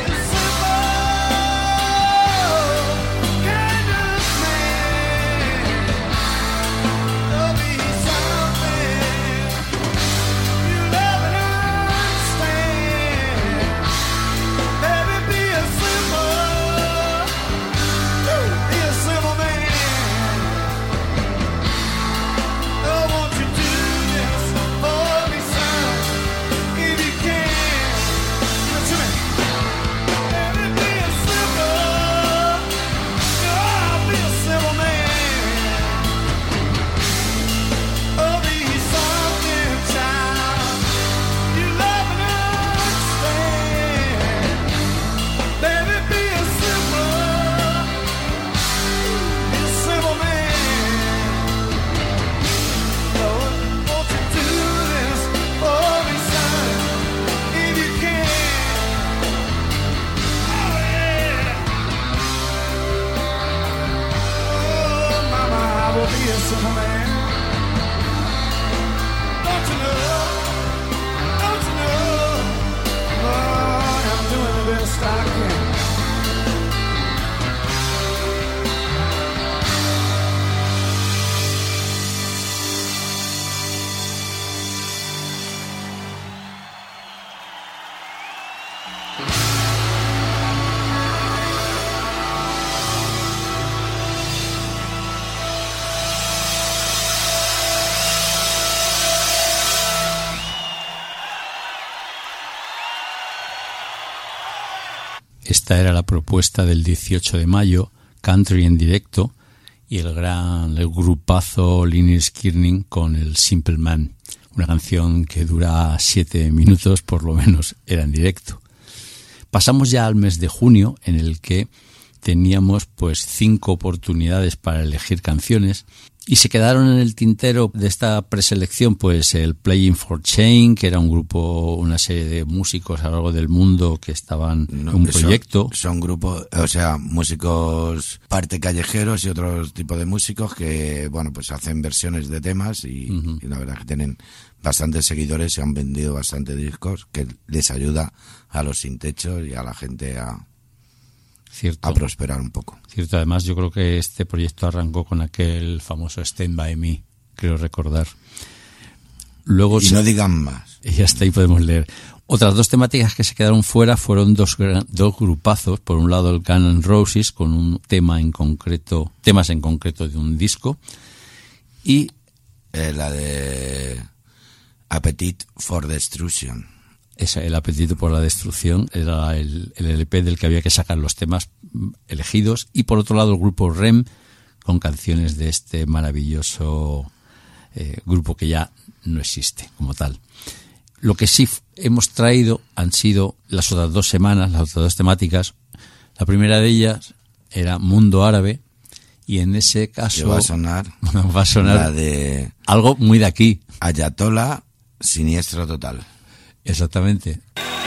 Esta era la propuesta del dieciocho de mayo, Country en directo, y el gran el grupazo Lynyrd Skynyrd con el Simple Man, una canción que dura siete minutos, por lo menos era en directo. Pasamos ya al mes de junio, en el que teníamos pues cinco oportunidades para elegir canciones, y se quedaron en el tintero de esta preselección pues el Playing for Change, que era un grupo, una serie de músicos a lo largo del mundo que estaban no, en un que proyecto. Son, son grupos, o sea, músicos parte callejeros y otros tipos de músicos que, bueno, pues hacen versiones de temas y, uh-huh. y la verdad que tienen bastantes seguidores y han vendido bastante discos, que les ayuda a los sin techo y a la gente a... Cierto. A prosperar un poco. Cierto, además yo creo que este proyecto arrancó con aquel famoso Stand By Me, creo recordar. Luego y se... no digan más. Y hasta ahí podemos leer. Otras dos temáticas que se quedaron fuera fueron dos, dos grupazos. Por un lado el Guns N' Roses con un tema en concreto, temas en concreto de un disco, y eh, la de Appetite for Destruction. Esa, el apetito por la destrucción era el, el L P del que había que sacar los temas elegidos, y por otro lado el grupo R E M con canciones de este maravilloso eh, grupo que ya no existe como tal. Lo que sí hemos traído han sido las otras dos semanas, las otras dos temáticas. La primera de ellas era Mundo Árabe, y en ese caso va a sonar, va a sonar la de algo muy de aquí. Ayatollah, Siniestro Total. Exactamente.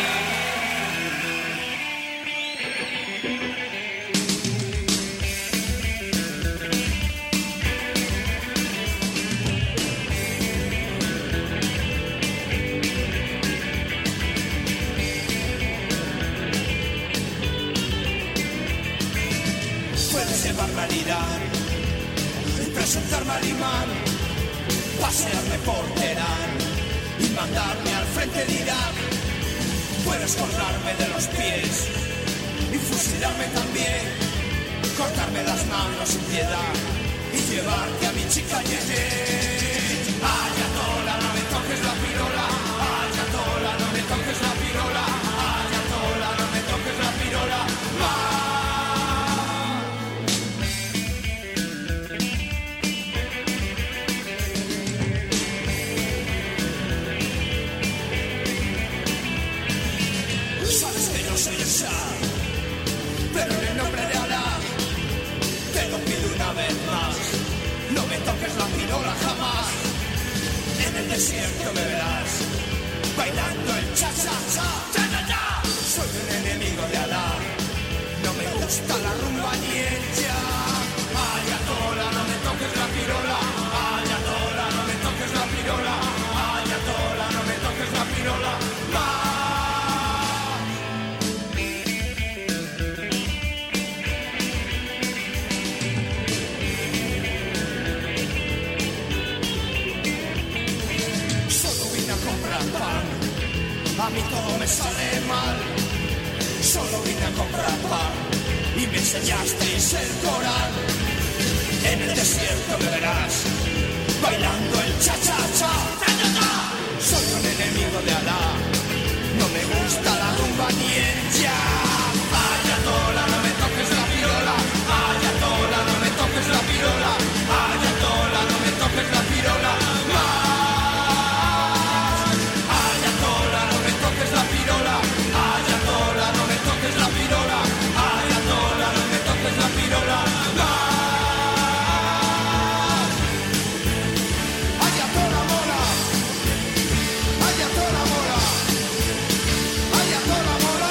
Puede ser barbaridad y presentarme al imán, pasearme por Teherán y mandarme al frente de Irak. Puedes colgarme de los pies y fusilarme también, cortarme las manos sin piedad y llevarte a mi chica Yeye. Ayatollah, no me toques la pirola. Ayatollah, no me toques la pirola. Ayatollah, no me toques la pirola. Sabes que yo soy el Shah, pero en el nombre de Alá te lo pido una vez más. No me toques la pirola jamás. mí todo me sale mal. Solo vine a comprar pan y me enseñasteis el Corán. En el desierto me verás bailando el cha-cha-cha. Soy un enemigo de Alá, no me gusta la rumba ni el jazz. Ayatola, no me toques la pirola. Ayatola, no me toques la pirola. Ayatola, no me toques la pirola. Más. Ayatola, no me toques la pirola. Ayatola, no me toques la pirola. Ayatola, no me toques la pirola. Más. Ayatola mola. Ayatola mola. Ayatola mola.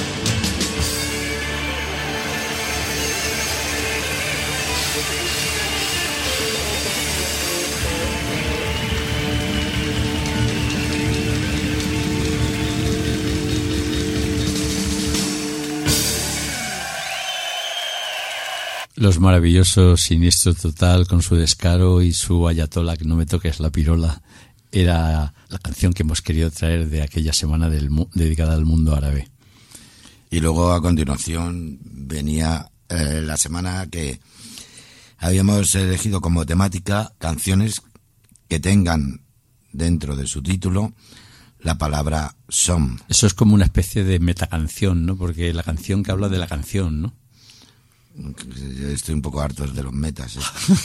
Los maravillosos Siniestro Total con su descaro y su Ayatola, que no me toques la pirola, era la canción que hemos querido traer de aquella semana del, dedicada al mundo árabe. Y luego a continuación venía eh, la semana que habíamos elegido como temática canciones que tengan dentro de su título la palabra som. Eso es como una especie de metacanción, ¿no? Porque la canción que habla de la canción, ¿no? Estoy un poco harto de los metas, ¿eh?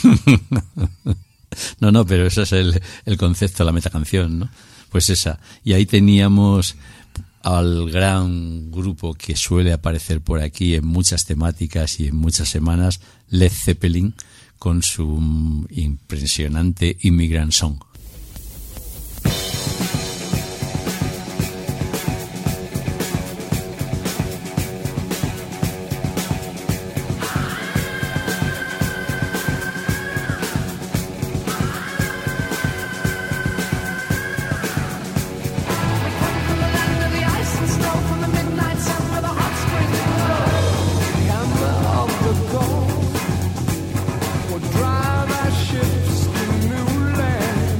No, no, pero ese es el, el concepto, la metacanción, ¿no? Pues esa. Y ahí teníamos al gran grupo que suele aparecer por aquí en muchas temáticas y en muchas semanas, Led Zeppelin, con su impresionante Immigrant Song. Drive our ships to new land.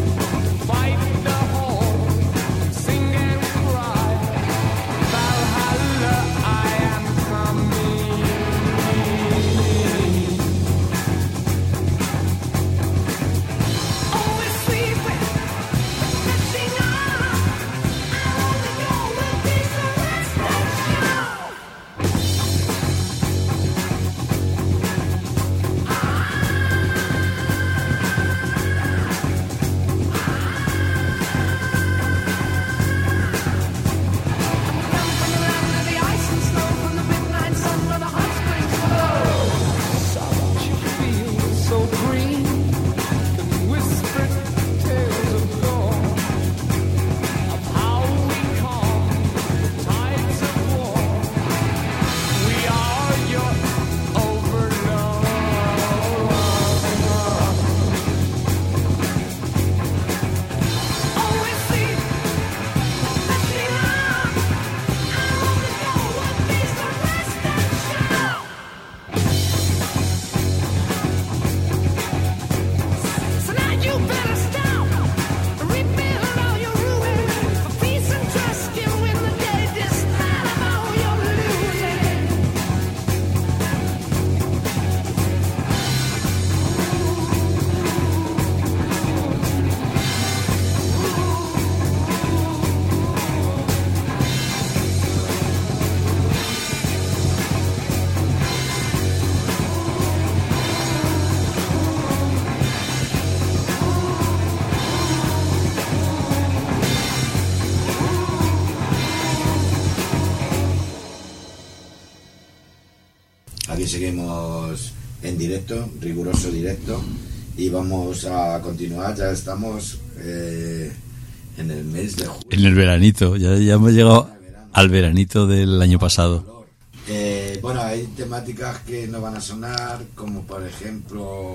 Aquí seguimos en directo, riguroso directo, y vamos a continuar. Ya estamos eh, en el mes de julio. En el veranito, ya, ya hemos llegado al veranito del año pasado. Eh, bueno, hay temáticas que no van a sonar, como por ejemplo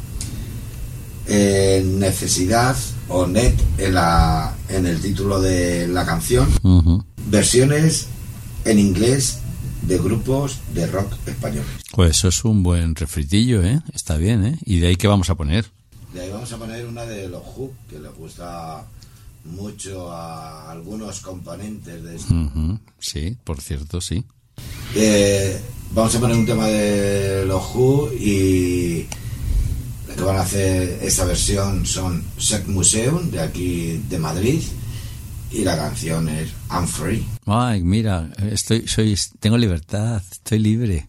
eh, necesidad o net en, la, en el título de la canción. Uh-huh. Versiones en inglés de grupos de rock españoles. Pues eso es un buen refritillo, ¿eh? Está bien, ¿eh? ¿Y de ahí qué vamos a poner? De ahí vamos a poner una de los Who, que les gusta mucho a algunos componentes de esto. Uh-huh. Sí, por cierto, sí. Eh, vamos a poner un tema de los Who y lo que van a hacer esta versión son Sec Museum de aquí de Madrid y la canción es I'm Free. Ay, mira, estoy, soy, tengo libertad, estoy libre.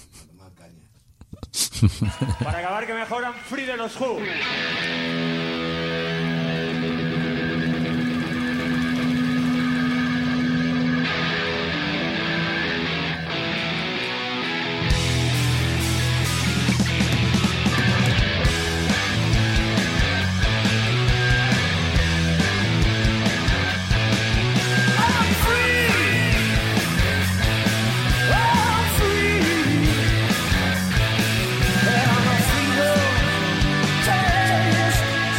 Para acabar, que mejoran Free de los Who. Taste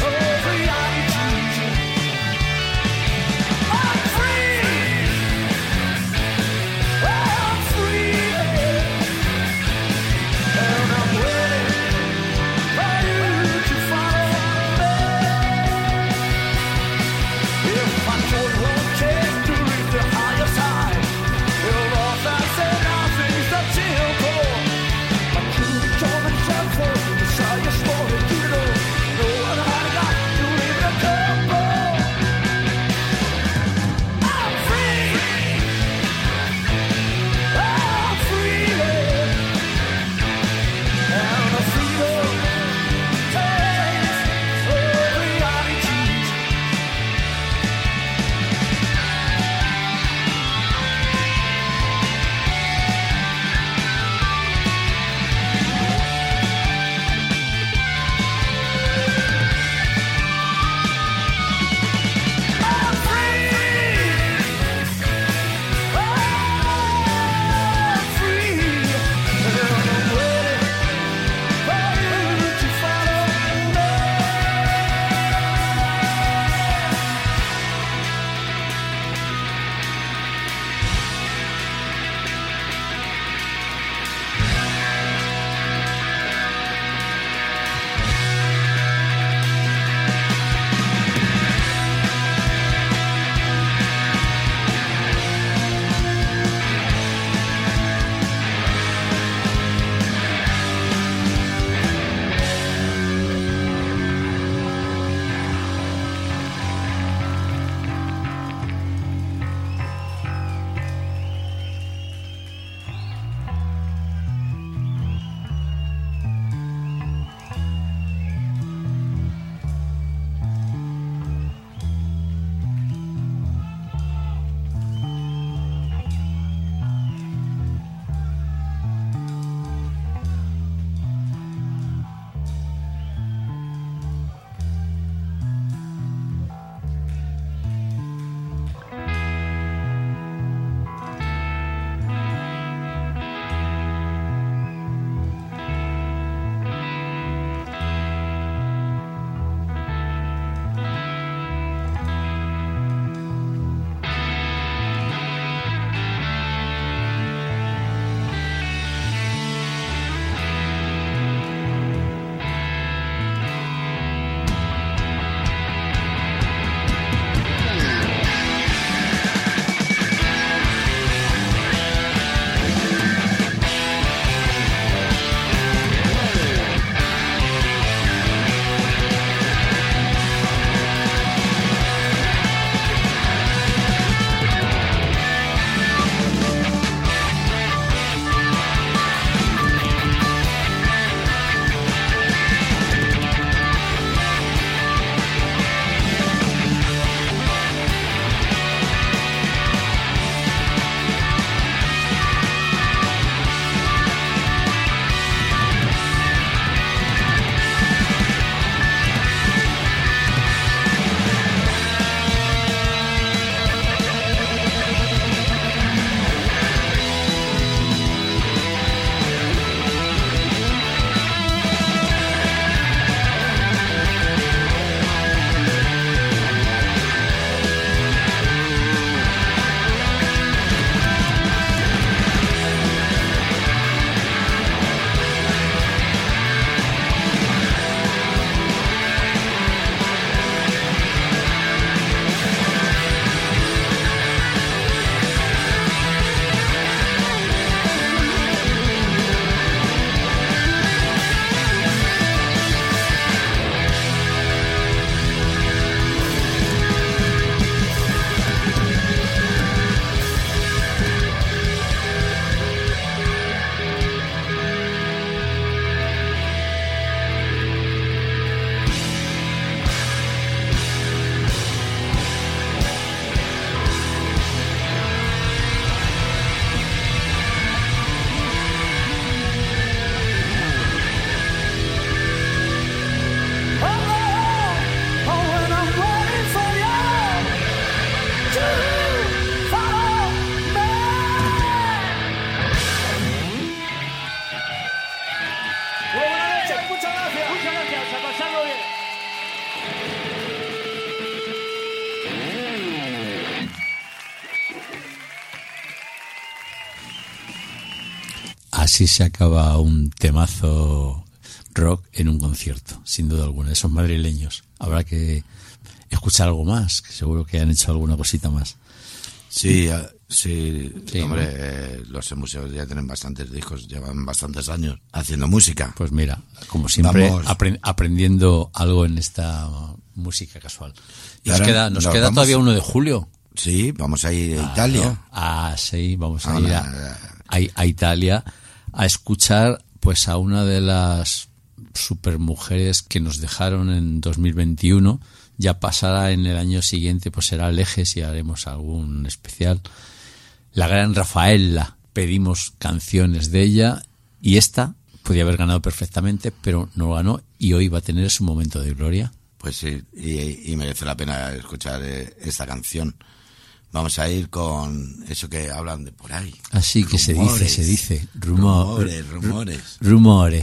así se acaba un temazo rock en un concierto, sin duda alguna. Esos madrileños. Habrá que escuchar algo más, que seguro que han hecho alguna cosita más. Sí, sí, Sí, hombre, ¿no? eh, los músicos ya tienen bastantes discos, llevan bastantes años haciendo música. Pues mira, como siempre, Vamos. apre- aprendiendo algo en esta música casual. Y Nos ahora queda, nos nos queda vamos- todavía uno de julio. Sí, vamos a ir a Claro. Italia. Ah, sí, vamos a Ah, ir no, a, a- a Italia a escuchar pues a una de las supermujeres que nos dejaron en dos mil veintiuno. Ya pasará en el año siguiente, pues será Lejes y haremos algún especial. La gran Rafaela, pedimos canciones de ella y esta podía haber ganado perfectamente, pero no ganó y hoy va a tener su momento de gloria. Pues sí, y, y merece la pena escuchar eh, esta canción. Vamos a ir con eso que hablan de por ahí. Así que se dice, Rumores. se dice. Rumor, Rumores, rumores. Rumores.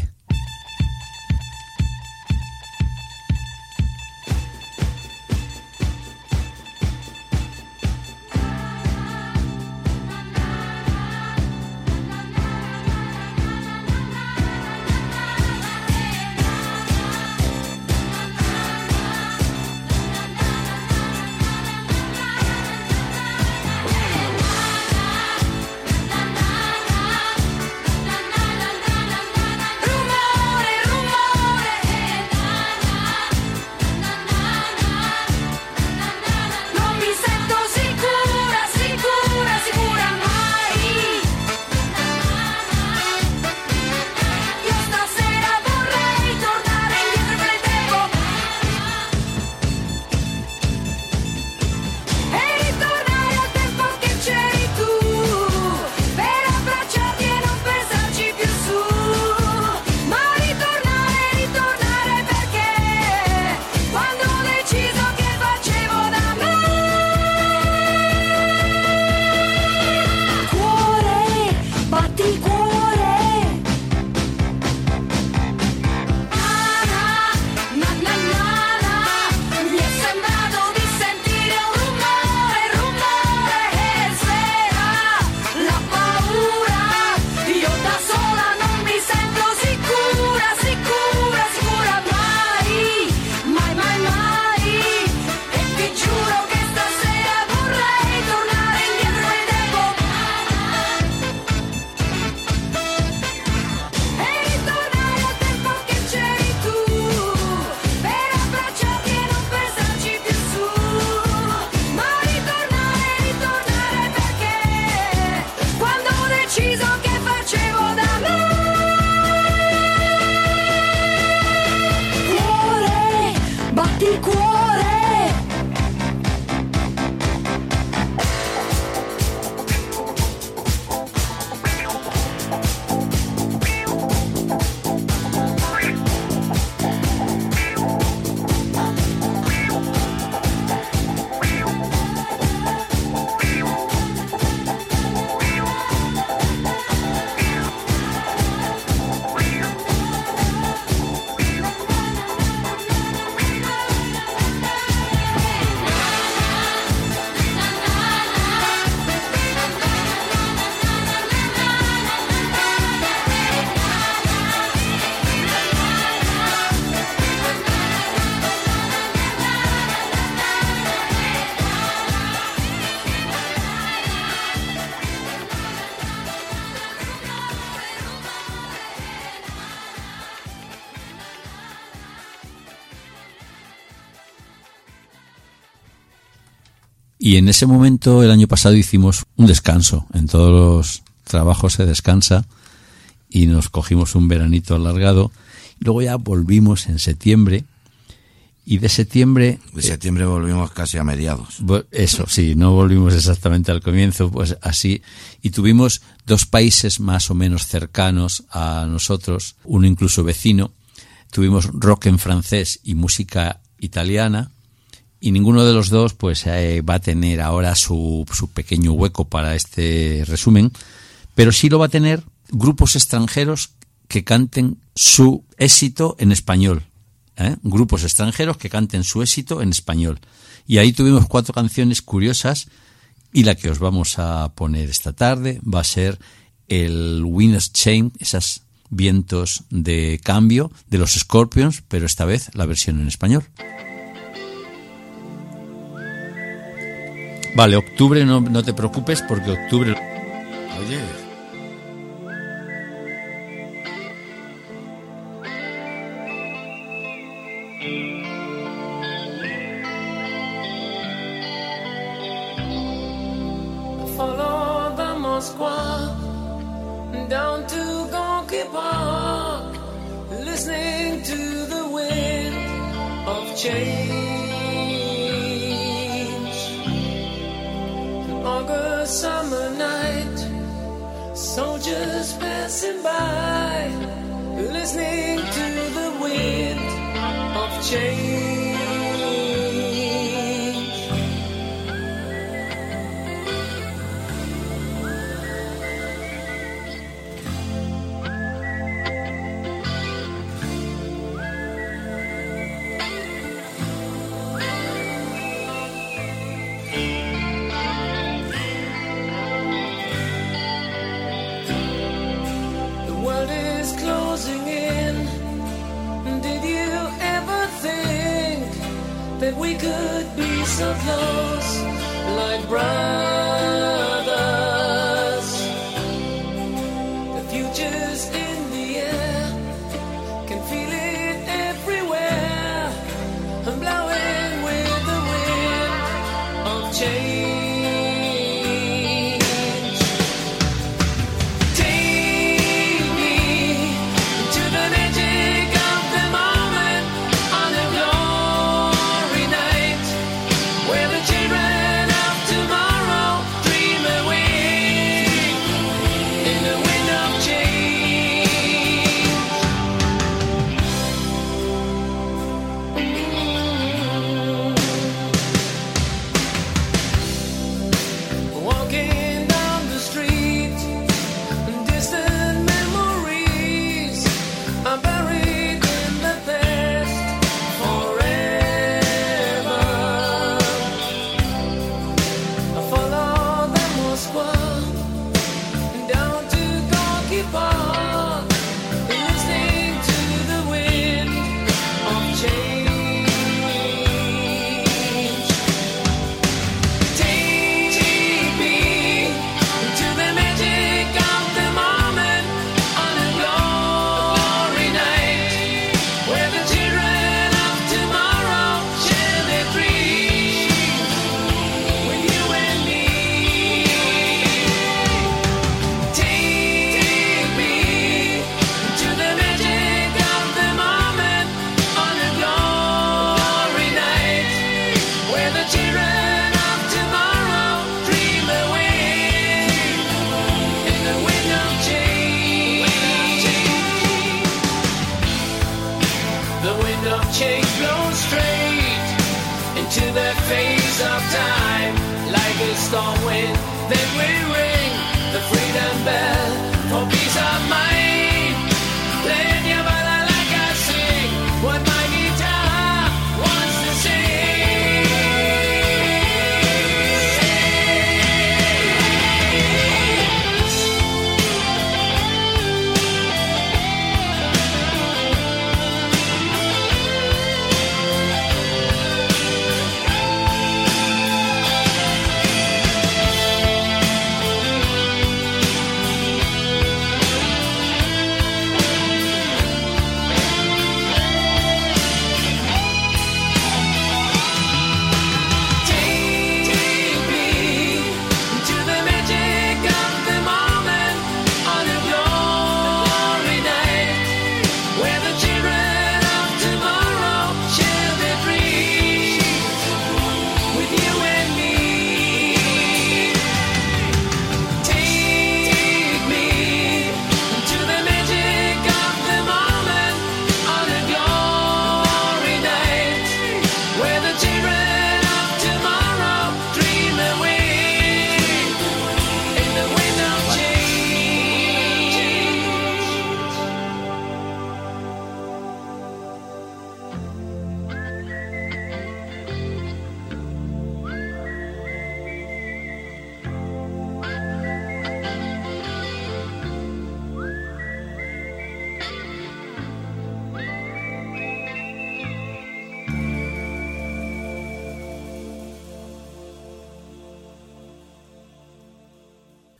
Non mi sento sicura, sicura, sicura mai. Io stasera vorrei tornare indietro nel tempo e ritornare al tempo che c'eri tu, per abbracciarti e non pensarci più su, ma ritornare, ritornare perché quando ho deciso che facevo da me. Cuore, batti cuore. Na na na na, mi è sembrato di sentire un rumore, rumore e sera la paura. Io da sola non mi sento sicura, sicura, sicura mai, mai, mai, mai. E ti giuro che stasera vorrei tornare indietro nel tempo e ritornare al tempo che c'eri tu, per abbracciarti e non pensarci più su, ma ritornare, ritornare perché quando ho deciso che facevo da me. Cuore, batti cuore. Y en ese momento, el año pasado, hicimos un descanso. En todos los trabajos se descansa y nos cogimos un veranito alargado. Luego ya volvimos en septiembre y de septiembre... De septiembre volvimos casi a mediados. Bu- Eso, sí, no volvimos exactamente al comienzo, pues así. Y tuvimos dos países más o menos cercanos a nosotros, uno incluso vecino. Tuvimos rock en francés y música italiana. Y ninguno de los dos pues eh, va a tener ahora su, su pequeño hueco para este resumen, pero sí lo va a tener grupos extranjeros que canten su éxito en español. ¿eh? Grupos extranjeros que canten su éxito en español. Y ahí tuvimos cuatro canciones curiosas y la que os vamos a poner esta tarde va a ser el Wind of Change, esos vientos de cambio de los Scorpions, pero esta vez la versión en español. Vale, octubre, no, no te preocupes porque octubre... Oye... Follow the Moskwa down to Gorky Park, listening to the wind of change. An August summer night, soldiers passing by, listening to the wind of change. Closing in. Did you ever think that we could be so close, like brothers? The future's in the air, can feel it everywhere. I'm blowing with the wind of change.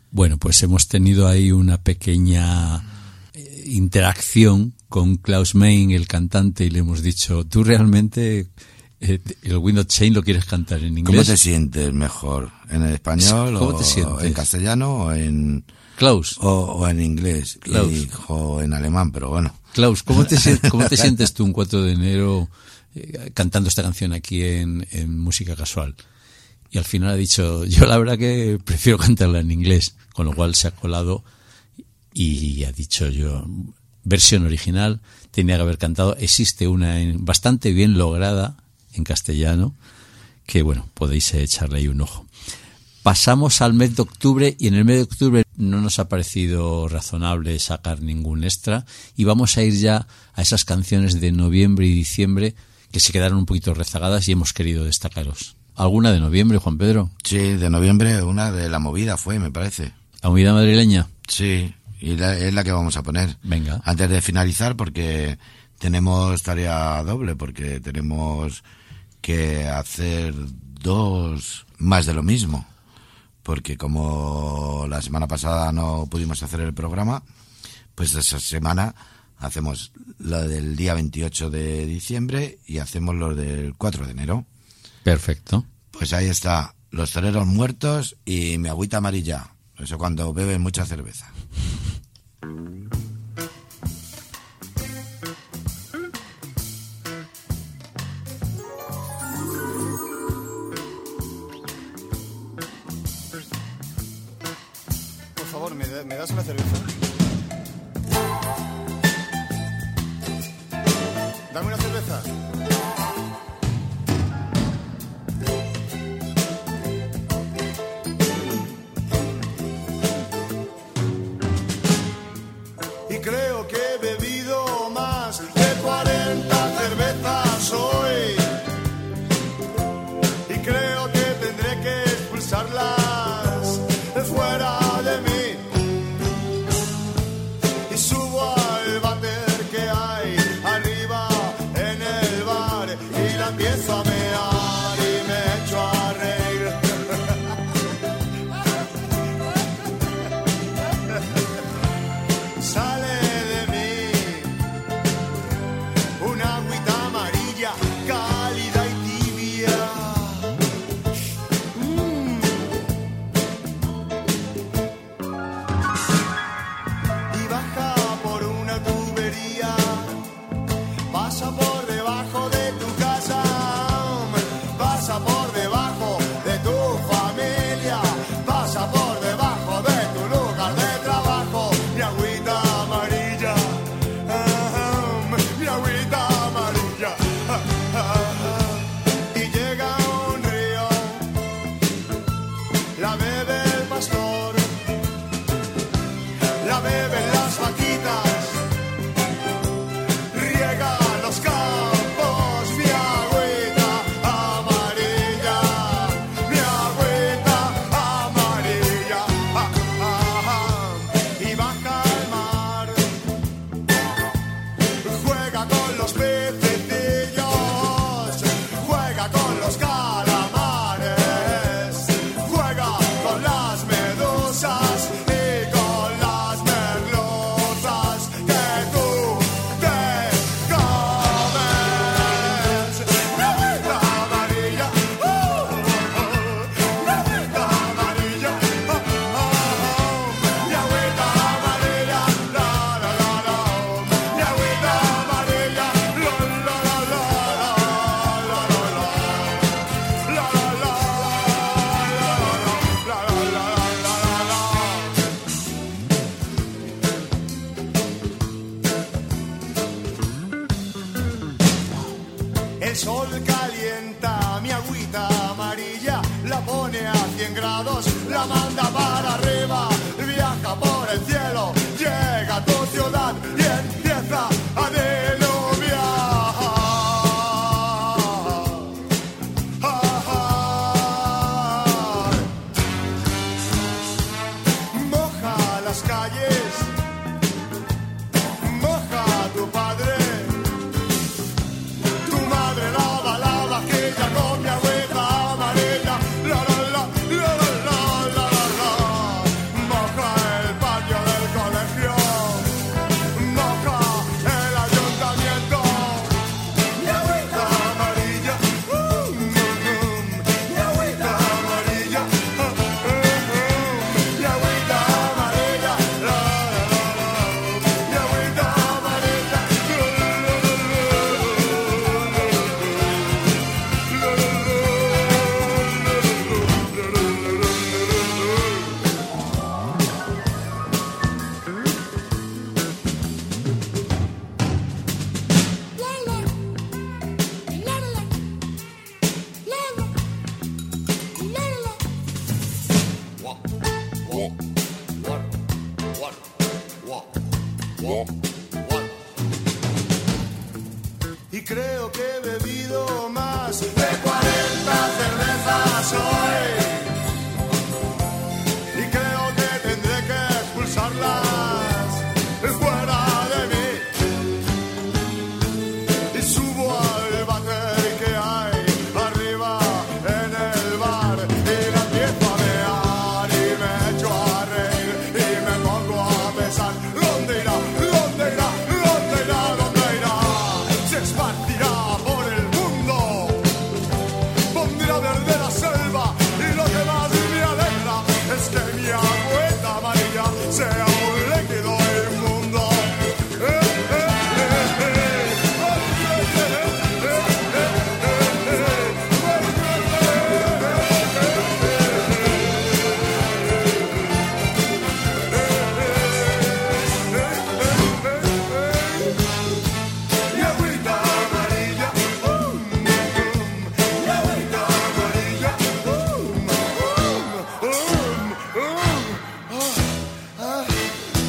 Bueno, pues hemos tenido ahí una pequeña eh, interacción con Klaus Mein, el cantante, y le hemos dicho, ¿tú realmente eh, el Wind of Change lo quieres cantar en inglés? ¿Cómo te sientes mejor? ¿En español ¿Cómo o te sientes? en castellano o en... Klaus. O, o en inglés Klaus. y, o en alemán, pero bueno. Klaus, ¿cómo te, cómo te sientes tú un cuatro de enero eh, cantando esta canción aquí en, en Música Casual? Y al final ha dicho, yo la verdad que prefiero cantarla en inglés, con lo cual se ha colado y ha dicho yo, versión original, tenía que haber cantado. Existe una en, bastante bien lograda en castellano, que bueno, podéis echarle ahí un ojo. Pasamos al mes de octubre y en el mes de octubre no nos ha parecido razonable sacar ningún extra y vamos a ir ya a esas canciones de noviembre y diciembre que se quedaron un poquito rezagadas y hemos querido destacaros. ¿Alguna de noviembre, Juan Pedro? Sí, de noviembre una de La Movida fue, me parece. ¿La Movida madrileña? Sí, y la, es la que vamos a poner. Venga. Antes de finalizar, porque tenemos tarea doble, porque tenemos que hacer dos más de lo mismo. Porque como la semana pasada no pudimos hacer el programa, pues esa semana hacemos lo del día veintiocho de diciembre y hacemos lo del cuatro de enero. Perfecto. Pues ahí está, Los Toreros Muertos y Mi Agüita Amarilla. Eso cuando beben mucha cerveza. Por favor, ¿me, da- me das una cerveza? Dame una cerveza. Y creo que he bebido más de cuarenta cervezas hoy. Y creo que tendré que expulsarlas de fuera de mí. Y subo al váter que hay arriba en el bar y la empiezo a mear y me echo a reír. Sale de mí una agüita amarilla, cálida y tibia. Mm. Y baja por una tubería, pasa por debajo de tu casa, pasa por debajo de tu familia, pasa por debajo de tu lugar de trabajo. Mi agüita amarilla, ah, mi agüita amarilla, ah, ah, ah. Y llega a un río, la bebe el pastor, la beben las vaquitas, riega los campos. Mi agüita amarilla, mi agüita amarilla, ah, ah, ah. Y baja al mar, juega con los pececillos, juega con los calamares, juega con las medusas y con las merluzas que tú te comes. Mi agüita amarilla, uh, mi agüita amarilla, uh, uh, uh. Mi agüita amarilla, la la la la. Mi agüita amarilla, la la la la la la la la. La la la la la la la la la. El sol calienta mi agüita amarilla, la pone a cien grados, la manda para arriba, viaja por el cielo, llega a tu ciudad y empieza a diluviar. Moja las calles, moja a tu padre, tu madre lava la Y creo que he bebido más de cuarenta cervezas hoy. Y creo que tendré que expulsarlas fuera de mí. Y subo al váter que hay arriba en el bar. Y la empiezo a mear y me echo a reír. Y me pongo a pensar, ¿dónde irá? ¿Dónde irá? ¿Dónde irá? ¿Dónde irá? Se esparcirá por el mundo. Pondrá verde la selva. Y lo que más me alegra es que mi agüeta amarilla sea un líquido inmundo. Eh, eh, eh, eh. Mi agüita amarilla, um, um. Mi agüita amarilla, um, um, um, um. Ah, ah, ah.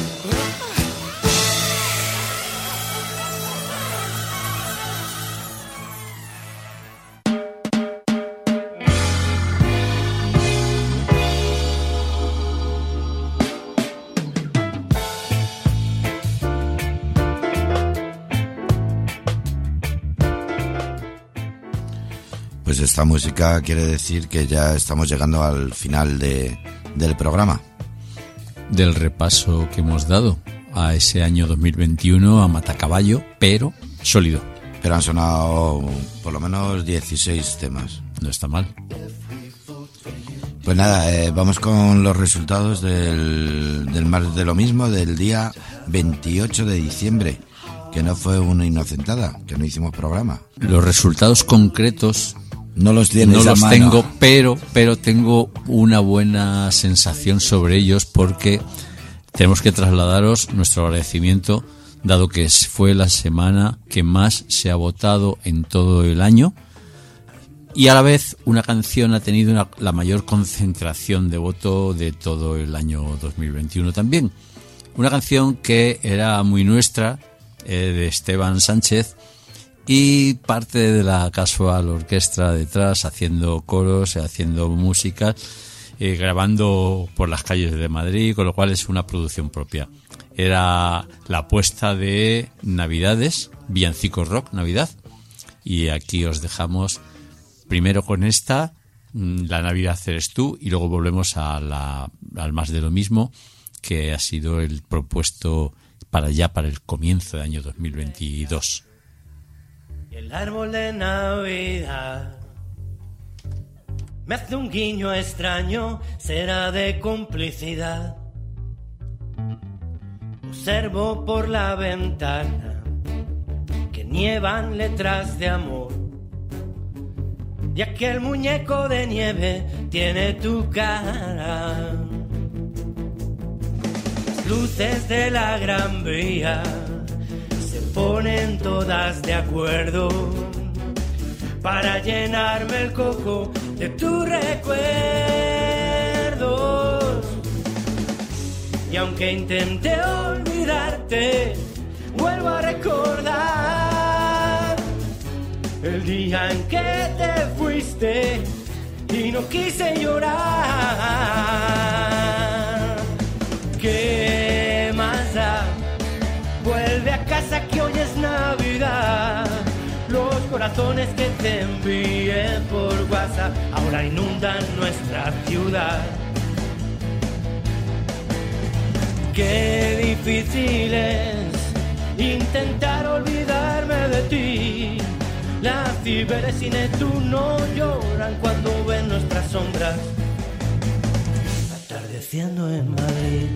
Pues esta música quiere decir que ya estamos llegando al final de, del programa. Del repaso que hemos dado a ese año dos mil veintiuno a matacaballo, pero sólido. Pero han sonado por lo menos dieciséis temas. No está mal. Pues nada, eh, vamos con los resultados del, del Más de lo Mismo del día veintiocho de diciembre, que no fue una inocentada, que no hicimos programa. Los resultados concretos no los tienes no a los mano. tengo, pero pero tengo una buena sensación sobre ellos, porque tenemos que trasladaros nuestro agradecimiento, dado que fue la semana que más se ha votado en todo el año, y a la vez una canción ha tenido una, la mayor concentración de voto de todo el año dos mil veintiuno también. Una canción que era muy nuestra, eh, de Esteban Sánchez, y parte de la Casual Orquestra detrás, haciendo coros, haciendo música, eh, grabando por las calles de Madrid, con lo cual es una producción propia. Era la apuesta de Navidades, Villancicos Rock Navidad, y aquí os dejamos primero con esta, La Navidad eres tú, y luego volvemos a la, al Más de lo Mismo, que ha sido el propuesto para ya para el comienzo del año dos mil veintidós. El árbol de Navidad me hace un guiño extraño, será de complicidad. Observo por la ventana que nievan letras de amor, y aquel muñeco de nieve tiene tu cara. Las luces de la Gran Vía se ponen todas de acuerdo para llenarme el coco de tus recuerdos. Y aunque intenté olvidarte, vuelvo a recordar el día en que te fuiste y no quise llorar. ¿Qué más da? Vuelve a casa que hoy es Navidad. Los corazones que te envié por WhatsApp ahora inundan nuestra ciudad. Qué difícil es intentar olvidarme de ti. Las cibeles y Neptuno lloran cuando ven nuestras sombras atardeciendo en Madrid.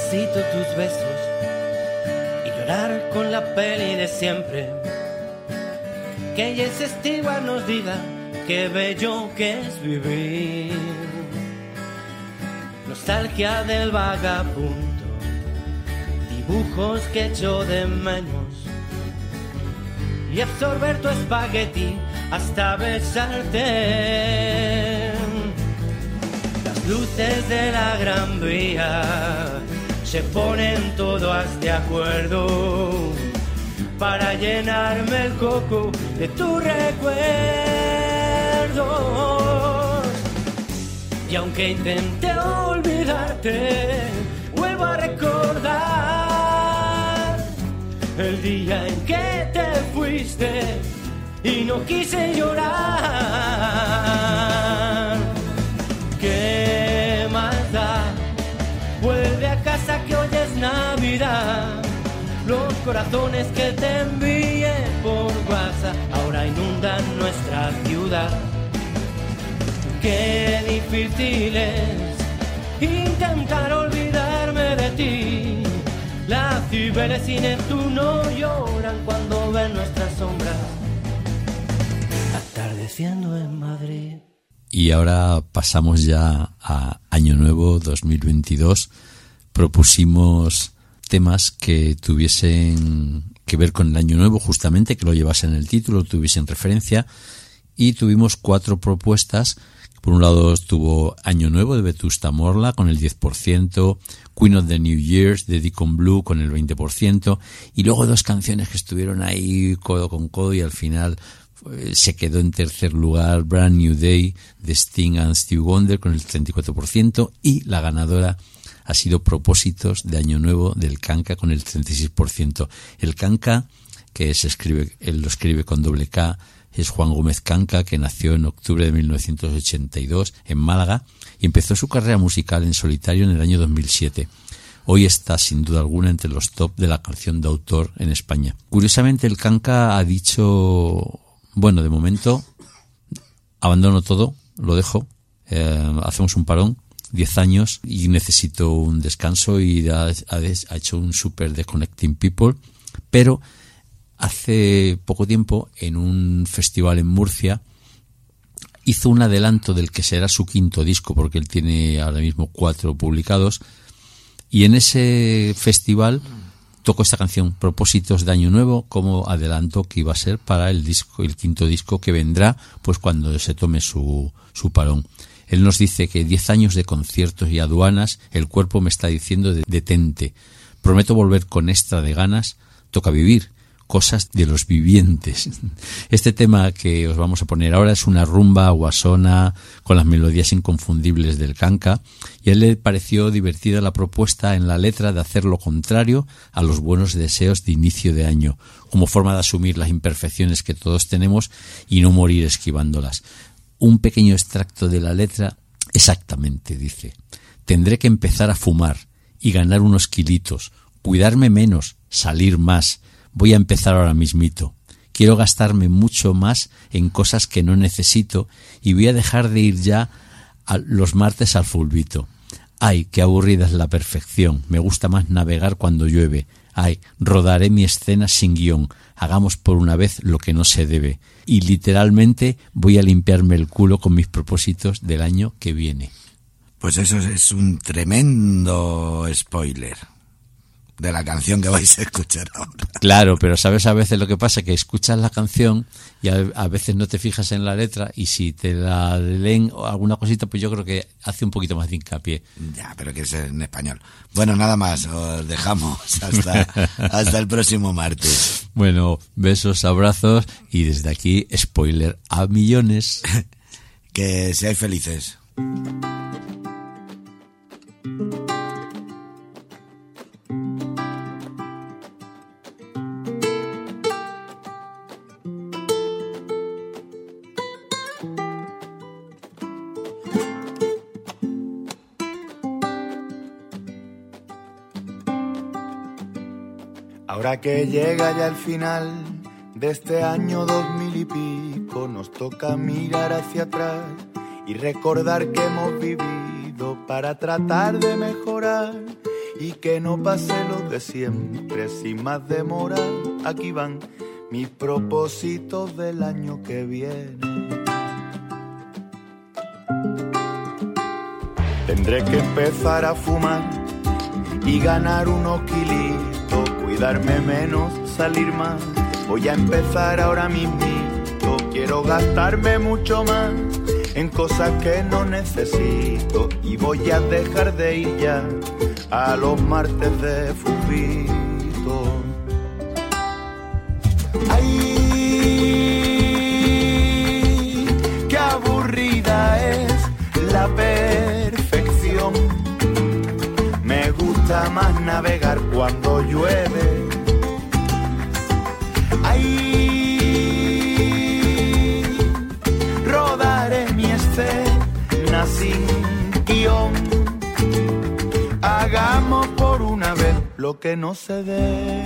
despacito tus besos y llorar con la peli de siempre. Que Jesse Stewart nos diga qué bello que es vivir. Nostalgia del vagabundo, dibujos que echo de menos, y absorber tu espagueti hasta besarte. Las luces de la Gran Vía se ponen todas de acuerdo para llenarme el coco de tus recuerdos. Y aunque intenté olvidarte, vuelvo a recordar el día en que te fuiste y no quise llorar. ¿Qué más da? Vuelve a casa que hoy es Navidad. Los corazones que te envié por WhatsApp ahora inundan nuestra ciudad. Qué difícil es intentar olvidarme de ti. Las Cibeles y Neptuno lloran cuando ven nuestras sombras atardeciendo en Madrid. Y ahora pasamos ya a Año Nuevo dos mil veintidós. Propusimos temas que tuviesen que ver con el Año Nuevo, justamente, que lo llevasen en el título, tuviesen referencia, y tuvimos cuatro propuestas. Por un lado estuvo Año Nuevo de Vetusta Morla con el diez por ciento, Queen of the New Years de Deacon Blue con el veinte por ciento, y luego dos canciones que estuvieron ahí codo con codo y al final eh, se quedó en tercer lugar, Brand New Day de Sting and Stevie Wonder con el treinta y cuatro por ciento, y la ganadora ha sido Propósitos de Año Nuevo del Kanka con el treinta y seis por ciento. El Kanka, que se escribe, él lo escribe con doble K, es Juan Gómez Kanka, que nació en octubre de mil novecientos ochenta y dos en Málaga y empezó su carrera musical en solitario en el año dos mil siete. Hoy está sin duda alguna entre los top de la canción de autor en España. Curiosamente, el Kanka ha dicho, bueno, de momento abandono todo, lo dejo, eh, hacemos un parón, diez años y necesito un descanso, y ha, ha, ha hecho un super de Connecting People, pero hace poco tiempo, en un festival en Murcia, hizo un adelanto del que será su quinto disco, porque él tiene ahora mismo cuatro publicados, y en ese festival tocó esta canción, Propósitos de Año Nuevo, como adelanto que iba a ser para el disco, el quinto disco que vendrá pues cuando se tome su, su parón. Él nos dice que diez años de conciertos y aduanas, el cuerpo me está diciendo de, detente, prometo volver con extra de ganas, toca vivir, cosas de los vivientes. Este tema que os vamos a poner ahora es una rumba guasona con las melodías inconfundibles del Kanka, y a él le pareció divertida la propuesta en la letra de hacer lo contrario a los buenos deseos de inicio de año, como forma de asumir las imperfecciones que todos tenemos y no morir esquivándolas. Un pequeño extracto de la letra, exactamente, dice: tendré que empezar a fumar y ganar unos kilitos, cuidarme menos, salir más. Voy a empezar ahora mismito. Quiero gastarme mucho más en cosas que no necesito y voy a dejar de ir ya a los martes al fulbito. Ay, qué aburrida es la perfección. Me gusta más navegar cuando llueve. Ay, rodaré mi escena sin guión. Hagamos por una vez lo que no se debe. Y literalmente voy a limpiarme el culo con mis propósitos del año que viene. Pues eso es un tremendo spoiler de la canción que vais a escuchar ahora. Claro, pero sabes a veces lo que pasa, que escuchas la canción y a, a veces no te fijas en la letra, y si te la leen alguna cosita, pues yo creo que hace un poquito más de hincapié. Ya, pero que es en español. Bueno, nada más, os dejamos hasta, hasta el próximo martes. Bueno, besos, abrazos, y desde aquí, spoiler a millones. Que seáis felices. Ahora que llega ya el final de este año dos mil y pico, nos toca mirar hacia atrás y recordar que hemos vivido para tratar de mejorar y que no pase lo de siempre. Sin más demora, aquí van mis propósitos del año que viene. Tendré que empezar a fumar y ganar unos kilitos, cuidarme menos, salir más. Voy a empezar ahora mismito, quiero gastarme mucho más en cosas que no necesito y voy a dejar de ir ya a los martes de fujito. Ay, qué aburrida es la perfección. Me gusta más navegar cuando llueve. Ay, rodaré mi escena sin guión. Hagamos por una vez lo que no se debe.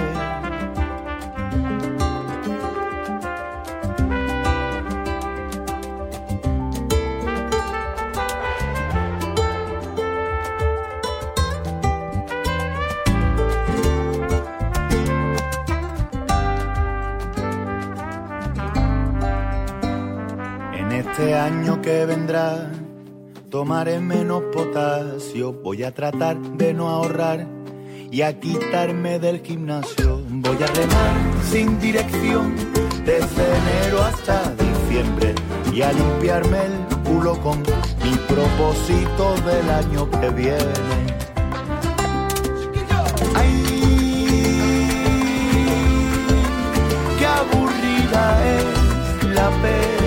Este año que vendrá tomaré menos potasio, voy a tratar de no ahorrar y a quitarme del gimnasio. Voy a remar sin dirección desde enero hasta diciembre y a limpiarme el culo con mi propósito del año que viene. Ay, qué aburrida es la perfección.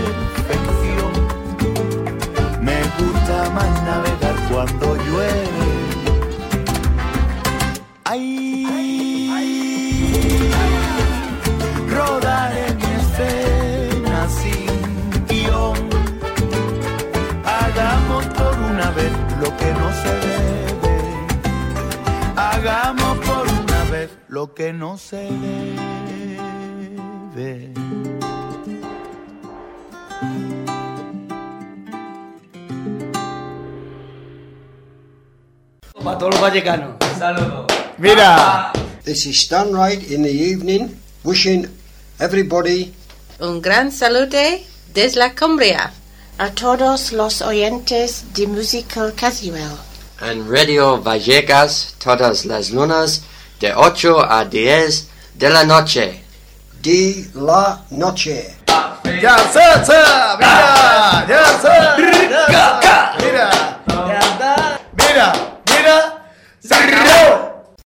Me gusta más navegar cuando llueve. Ay, rodaré mi escena sin guión. Hagamos por una vez lo que no se debe. Hagamos por una vez lo que no se debe. Para todos los vallecanos. Saludos. Mira. This is Stan Wright in the evening, wishing everybody un gran saludo desde la Cumbria a todos los oyentes de Musical Casual. En Radio Vallecas, todas las lunas, de ocho a diez de la noche. De la noche. Ya se, se, mira, ya se.